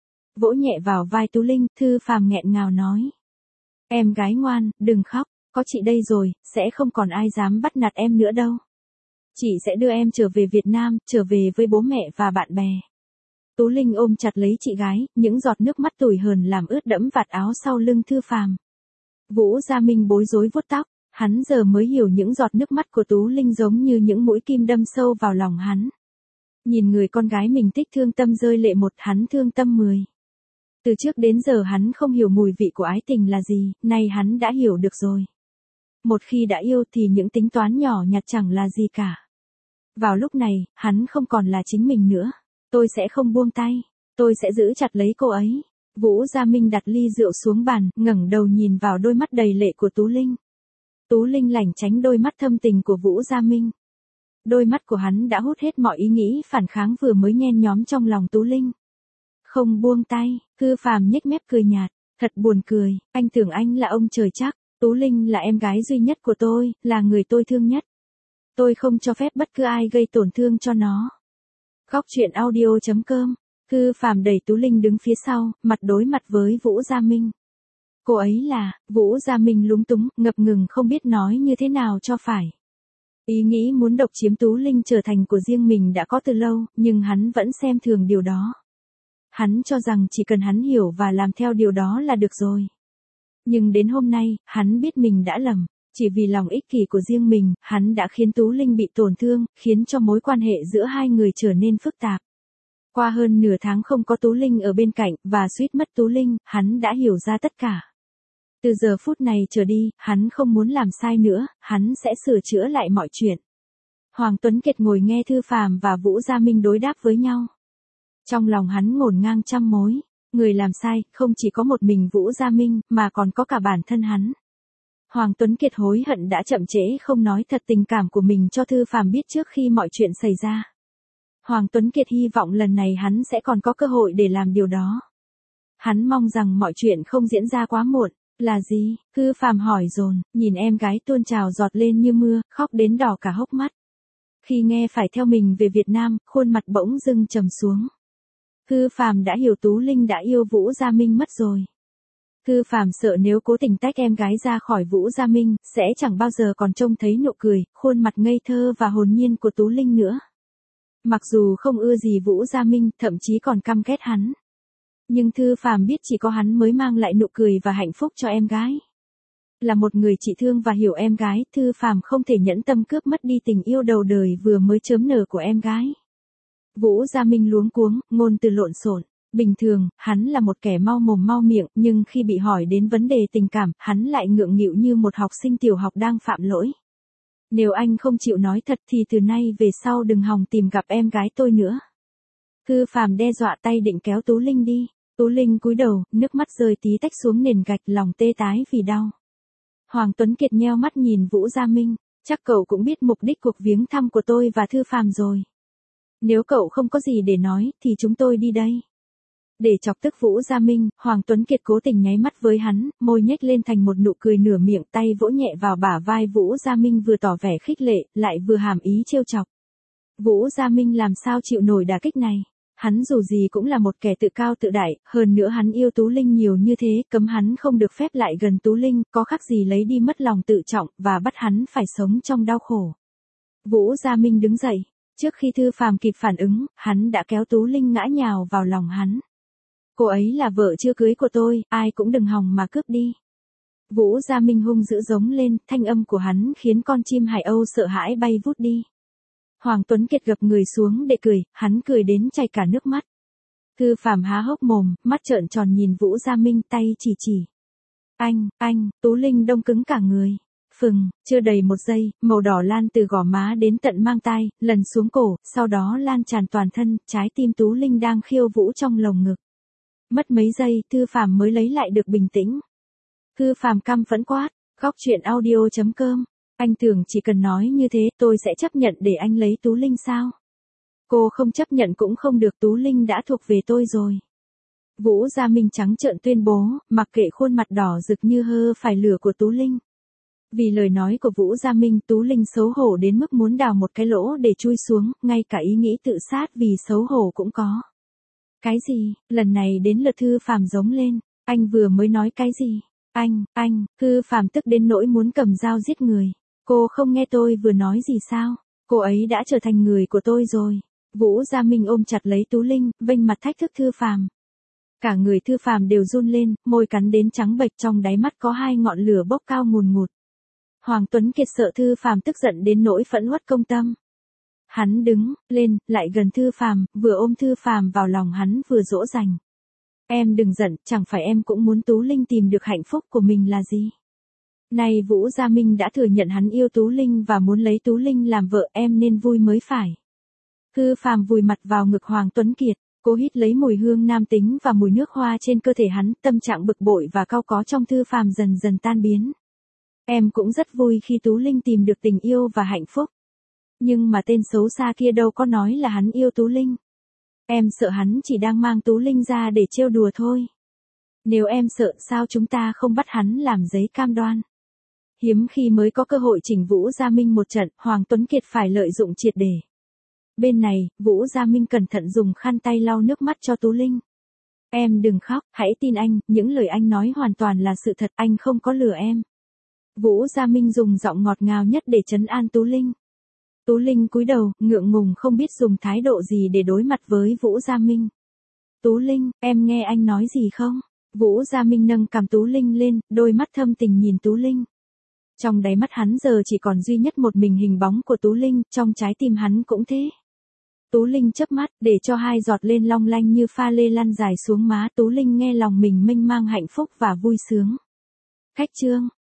Vỗ nhẹ vào vai Tú Linh, Thư Phàm nghẹn ngào nói. Em gái ngoan, đừng khóc, có chị đây rồi, sẽ không còn ai dám bắt nạt em nữa đâu. Chị sẽ đưa em trở về Việt Nam, trở về với bố mẹ và bạn bè. Tú Linh ôm chặt lấy chị gái, những giọt nước mắt tủi hờn làm ướt đẫm vạt áo sau lưng Thư Phàm. Vũ Gia Minh bối rối vuốt tóc, hắn giờ mới hiểu những giọt nước mắt của Tú Linh giống như những mũi kim đâm sâu vào lòng hắn. Nhìn người con gái mình thích thương tâm rơi lệ một, hắn thương tâm mười. Từ trước đến giờ hắn không hiểu mùi vị của ái tình là gì, nay hắn đã hiểu được rồi. Một khi đã yêu thì những tính toán nhỏ nhặt chẳng là gì cả. Vào lúc này, hắn không còn là chính mình nữa. Tôi sẽ không buông tay. Tôi sẽ giữ chặt lấy cô ấy. Vũ Gia Minh đặt ly rượu xuống bàn, ngẩng đầu nhìn vào đôi mắt đầy lệ của Tú Linh. Tú Linh lảng tránh đôi mắt thâm tình của Vũ Gia Minh. Đôi mắt của hắn đã hút hết mọi ý nghĩ phản kháng vừa mới nhen nhóm trong lòng Tú Linh. Không buông tay, Thư Phàm nhếch mép cười nhạt, thật buồn cười, anh tưởng anh là ông trời chắc, Tú Linh là em gái duy nhất của tôi, là người tôi thương nhất. Tôi không cho phép bất cứ ai gây tổn thương cho nó. Góc truyện audio chấm com, Thư Phàm đẩy Tú Linh đứng phía sau, mặt đối mặt với Vũ Gia Minh. Cô ấy là, Vũ Gia Minh lúng túng, ngập ngừng không biết nói như thế nào cho phải. Ý nghĩ muốn độc chiếm Tú Linh trở thành của riêng mình đã có từ lâu, nhưng hắn vẫn xem thường điều đó. Hắn cho rằng chỉ cần hắn hiểu và làm theo điều đó là được rồi. Nhưng đến hôm nay, hắn biết mình đã lầm. Chỉ vì lòng ích kỷ của riêng mình, hắn đã khiến Tú Linh bị tổn thương, khiến cho mối quan hệ giữa hai người trở nên phức tạp. Qua hơn nửa tháng không có Tú Linh ở bên cạnh, và suýt mất Tú Linh, hắn đã hiểu ra tất cả. Từ giờ phút này trở đi, hắn không muốn làm sai nữa, hắn sẽ sửa chữa lại mọi chuyện. Hoàng Tuấn Kiệt ngồi nghe Thư Phàm và Vũ Gia Minh đối đáp với nhau. Trong lòng hắn ngổn ngang trăm mối, người làm sai, không chỉ có một mình Vũ Gia Minh, mà còn có cả bản thân hắn. Hoàng Tuấn Kiệt hối hận đã chậm trễ không nói thật tình cảm của mình cho Thư Phàm biết trước khi mọi chuyện xảy ra. Hoàng Tuấn Kiệt hy vọng lần này hắn sẽ còn có cơ hội để làm điều đó. Hắn mong rằng mọi chuyện không diễn ra quá muộn. Là gì? Thư Phàm hỏi dồn, nhìn em gái tuôn trào giọt lên như mưa, khóc đến đỏ cả hốc mắt. Khi nghe phải theo mình về Việt Nam, khuôn mặt bỗng dưng trầm xuống. Thư Phàm đã hiểu Tú Linh đã yêu Vũ Gia Minh mất rồi. Thư Phàm sợ nếu cố tình tách em gái ra khỏi Vũ Gia Minh, sẽ chẳng bao giờ còn trông thấy nụ cười, khuôn mặt ngây thơ và hồn nhiên của Tú Linh nữa. Mặc dù không ưa gì Vũ Gia Minh, thậm chí còn căm ghét hắn. Nhưng Thư Phàm biết chỉ có hắn mới mang lại nụ cười và hạnh phúc cho em gái. Là một người chị thương và hiểu em gái, Thư Phàm không thể nhẫn tâm cướp mất đi tình yêu đầu đời vừa mới chớm nở của em gái. Vũ Gia Minh luống cuống, ngôn từ lộn xộn. Bình thường, hắn là một kẻ mau mồm mau miệng, nhưng khi bị hỏi đến vấn đề tình cảm, hắn lại ngượng nghịu như một học sinh tiểu học đang phạm lỗi. Nếu anh không chịu nói thật thì từ nay về sau đừng hòng tìm gặp em gái tôi nữa. Thư Phàm đe dọa tay định kéo Tú Linh đi. Tú Linh cúi đầu, nước mắt rơi tí tách xuống nền gạch, lòng tê tái vì đau. Hoàng Tuấn Kiệt nheo mắt nhìn Vũ Gia Minh, chắc cậu cũng biết mục đích cuộc viếng thăm của tôi và Thư Phàm rồi. Nếu cậu không có gì để nói, thì chúng tôi đi đây. Để chọc tức Vũ Gia Minh, Hoàng Tuấn Kiệt cố tình nháy mắt với hắn, môi nhếch lên thành một nụ cười nửa miệng, tay vỗ nhẹ vào bả vai Vũ Gia Minh vừa tỏ vẻ khích lệ, lại vừa hàm ý trêu chọc. Vũ Gia Minh làm sao chịu nổi đả kích này. Hắn dù gì cũng là một kẻ tự cao tự đại, hơn nữa hắn yêu Tú Linh nhiều như thế, cấm hắn không được phép lại gần Tú Linh, có khác gì lấy đi mất lòng tự trọng, và bắt hắn phải sống trong đau khổ. Vũ Gia Minh đứng dậy, trước khi Thư Phàm kịp phản ứng, hắn đã kéo Tú Linh ngã nhào vào lòng hắn. Cô ấy là vợ chưa cưới của tôi, ai cũng đừng hòng mà cướp đi. Vũ Gia Minh hung dữ giống lên, thanh âm của hắn khiến con chim Hải Âu sợ hãi bay vút đi. Hoàng Tuấn Kiệt gập người xuống để cười, hắn cười đến chảy cả nước mắt. Thư Phàm há hốc mồm, mắt trợn tròn nhìn Vũ Gia Minh, tay chỉ chỉ. Anh, anh, Tú Linh đông cứng cả người. Phừng, chưa đầy một giây, màu đỏ lan từ gò má đến tận mang tai, lần xuống cổ, sau đó lan tràn toàn thân, trái tim Tú Linh đang khiêu vũ trong lồng ngực. Mất mấy giây, Thư Phàm mới lấy lại được bình tĩnh. Thư Phàm căm phẫn quát, góc truyện audio chấm com. Anh tưởng chỉ cần nói như thế, tôi sẽ chấp nhận để anh lấy Tú Linh sao? Cô không chấp nhận cũng không được, Tú Linh đã thuộc về tôi rồi. Vũ Gia Minh trắng trợn tuyên bố, mặc kệ khuôn mặt đỏ rực như hơ phải lửa của Tú Linh. Vì lời nói của Vũ Gia Minh, Tú Linh xấu hổ đến mức muốn đào một cái lỗ để chui xuống, ngay cả ý nghĩ tự sát vì xấu hổ cũng có. Cái gì? Lần này đến lượt Thư Phàm giống lên, anh vừa mới nói cái gì? Anh, anh, Thư Phàm tức đến nỗi muốn cầm dao giết người. Cô không nghe tôi vừa nói gì sao? Cô ấy đã trở thành người của tôi rồi. Vũ Gia Minh ôm chặt lấy Tú Linh, vênh mặt thách thức Thư Phàm. Cả người Thư Phàm đều run lên, môi cắn đến trắng bệch, trong đáy mắt có hai ngọn lửa bốc cao ngùn ngụt. Hoàng Tuấn Kiệt sợ Thư Phàm tức giận đến nỗi phẫn uất công tâm. Hắn đứng lên, lại gần Thư Phàm, vừa ôm Thư Phàm vào lòng hắn vừa dỗ dành. Em đừng giận, chẳng phải em cũng muốn Tú Linh tìm được hạnh phúc của mình là gì? Này Vũ Gia Minh đã thừa nhận hắn yêu Tú Linh và muốn lấy Tú Linh làm vợ, em nên vui mới phải. Thư Phàm vùi mặt vào ngực Hoàng Tuấn Kiệt, cố hít lấy mùi hương nam tính và mùi nước hoa trên cơ thể hắn, tâm trạng bực bội và cau có trong Thư Phàm dần dần tan biến. Em cũng rất vui khi Tú Linh tìm được tình yêu và hạnh phúc. Nhưng mà tên xấu xa kia đâu có nói là hắn yêu Tú Linh. Em sợ hắn chỉ đang mang Tú Linh ra để trêu đùa thôi. Nếu em sợ, sao chúng ta không bắt hắn làm giấy cam đoan? Hiếm khi mới có cơ hội chỉnh Vũ Gia Minh một trận, Hoàng Tuấn Kiệt phải lợi dụng triệt để. Bên này, Vũ Gia Minh cẩn thận dùng khăn tay lau nước mắt cho Tú Linh. Em đừng khóc, hãy tin anh, những lời anh nói hoàn toàn là sự thật, anh không có lừa em. Vũ Gia Minh dùng giọng ngọt ngào nhất để trấn an Tú Linh. Tú Linh cúi đầu, ngượng ngùng không biết dùng thái độ gì để đối mặt với Vũ Gia Minh. Tú Linh, em nghe anh nói gì không? Vũ Gia Minh nâng cằm Tú Linh lên, đôi mắt thâm tình nhìn Tú Linh. Trong đáy mắt hắn giờ chỉ còn duy nhất một mình hình bóng của Tú Linh, trong trái tim hắn cũng thế. Tú Linh chớp mắt, để cho hai giọt lên long lanh như pha lê lăn dài xuống má. Tú Linh nghe lòng mình mênh mang hạnh phúc và vui sướng. Khách trương.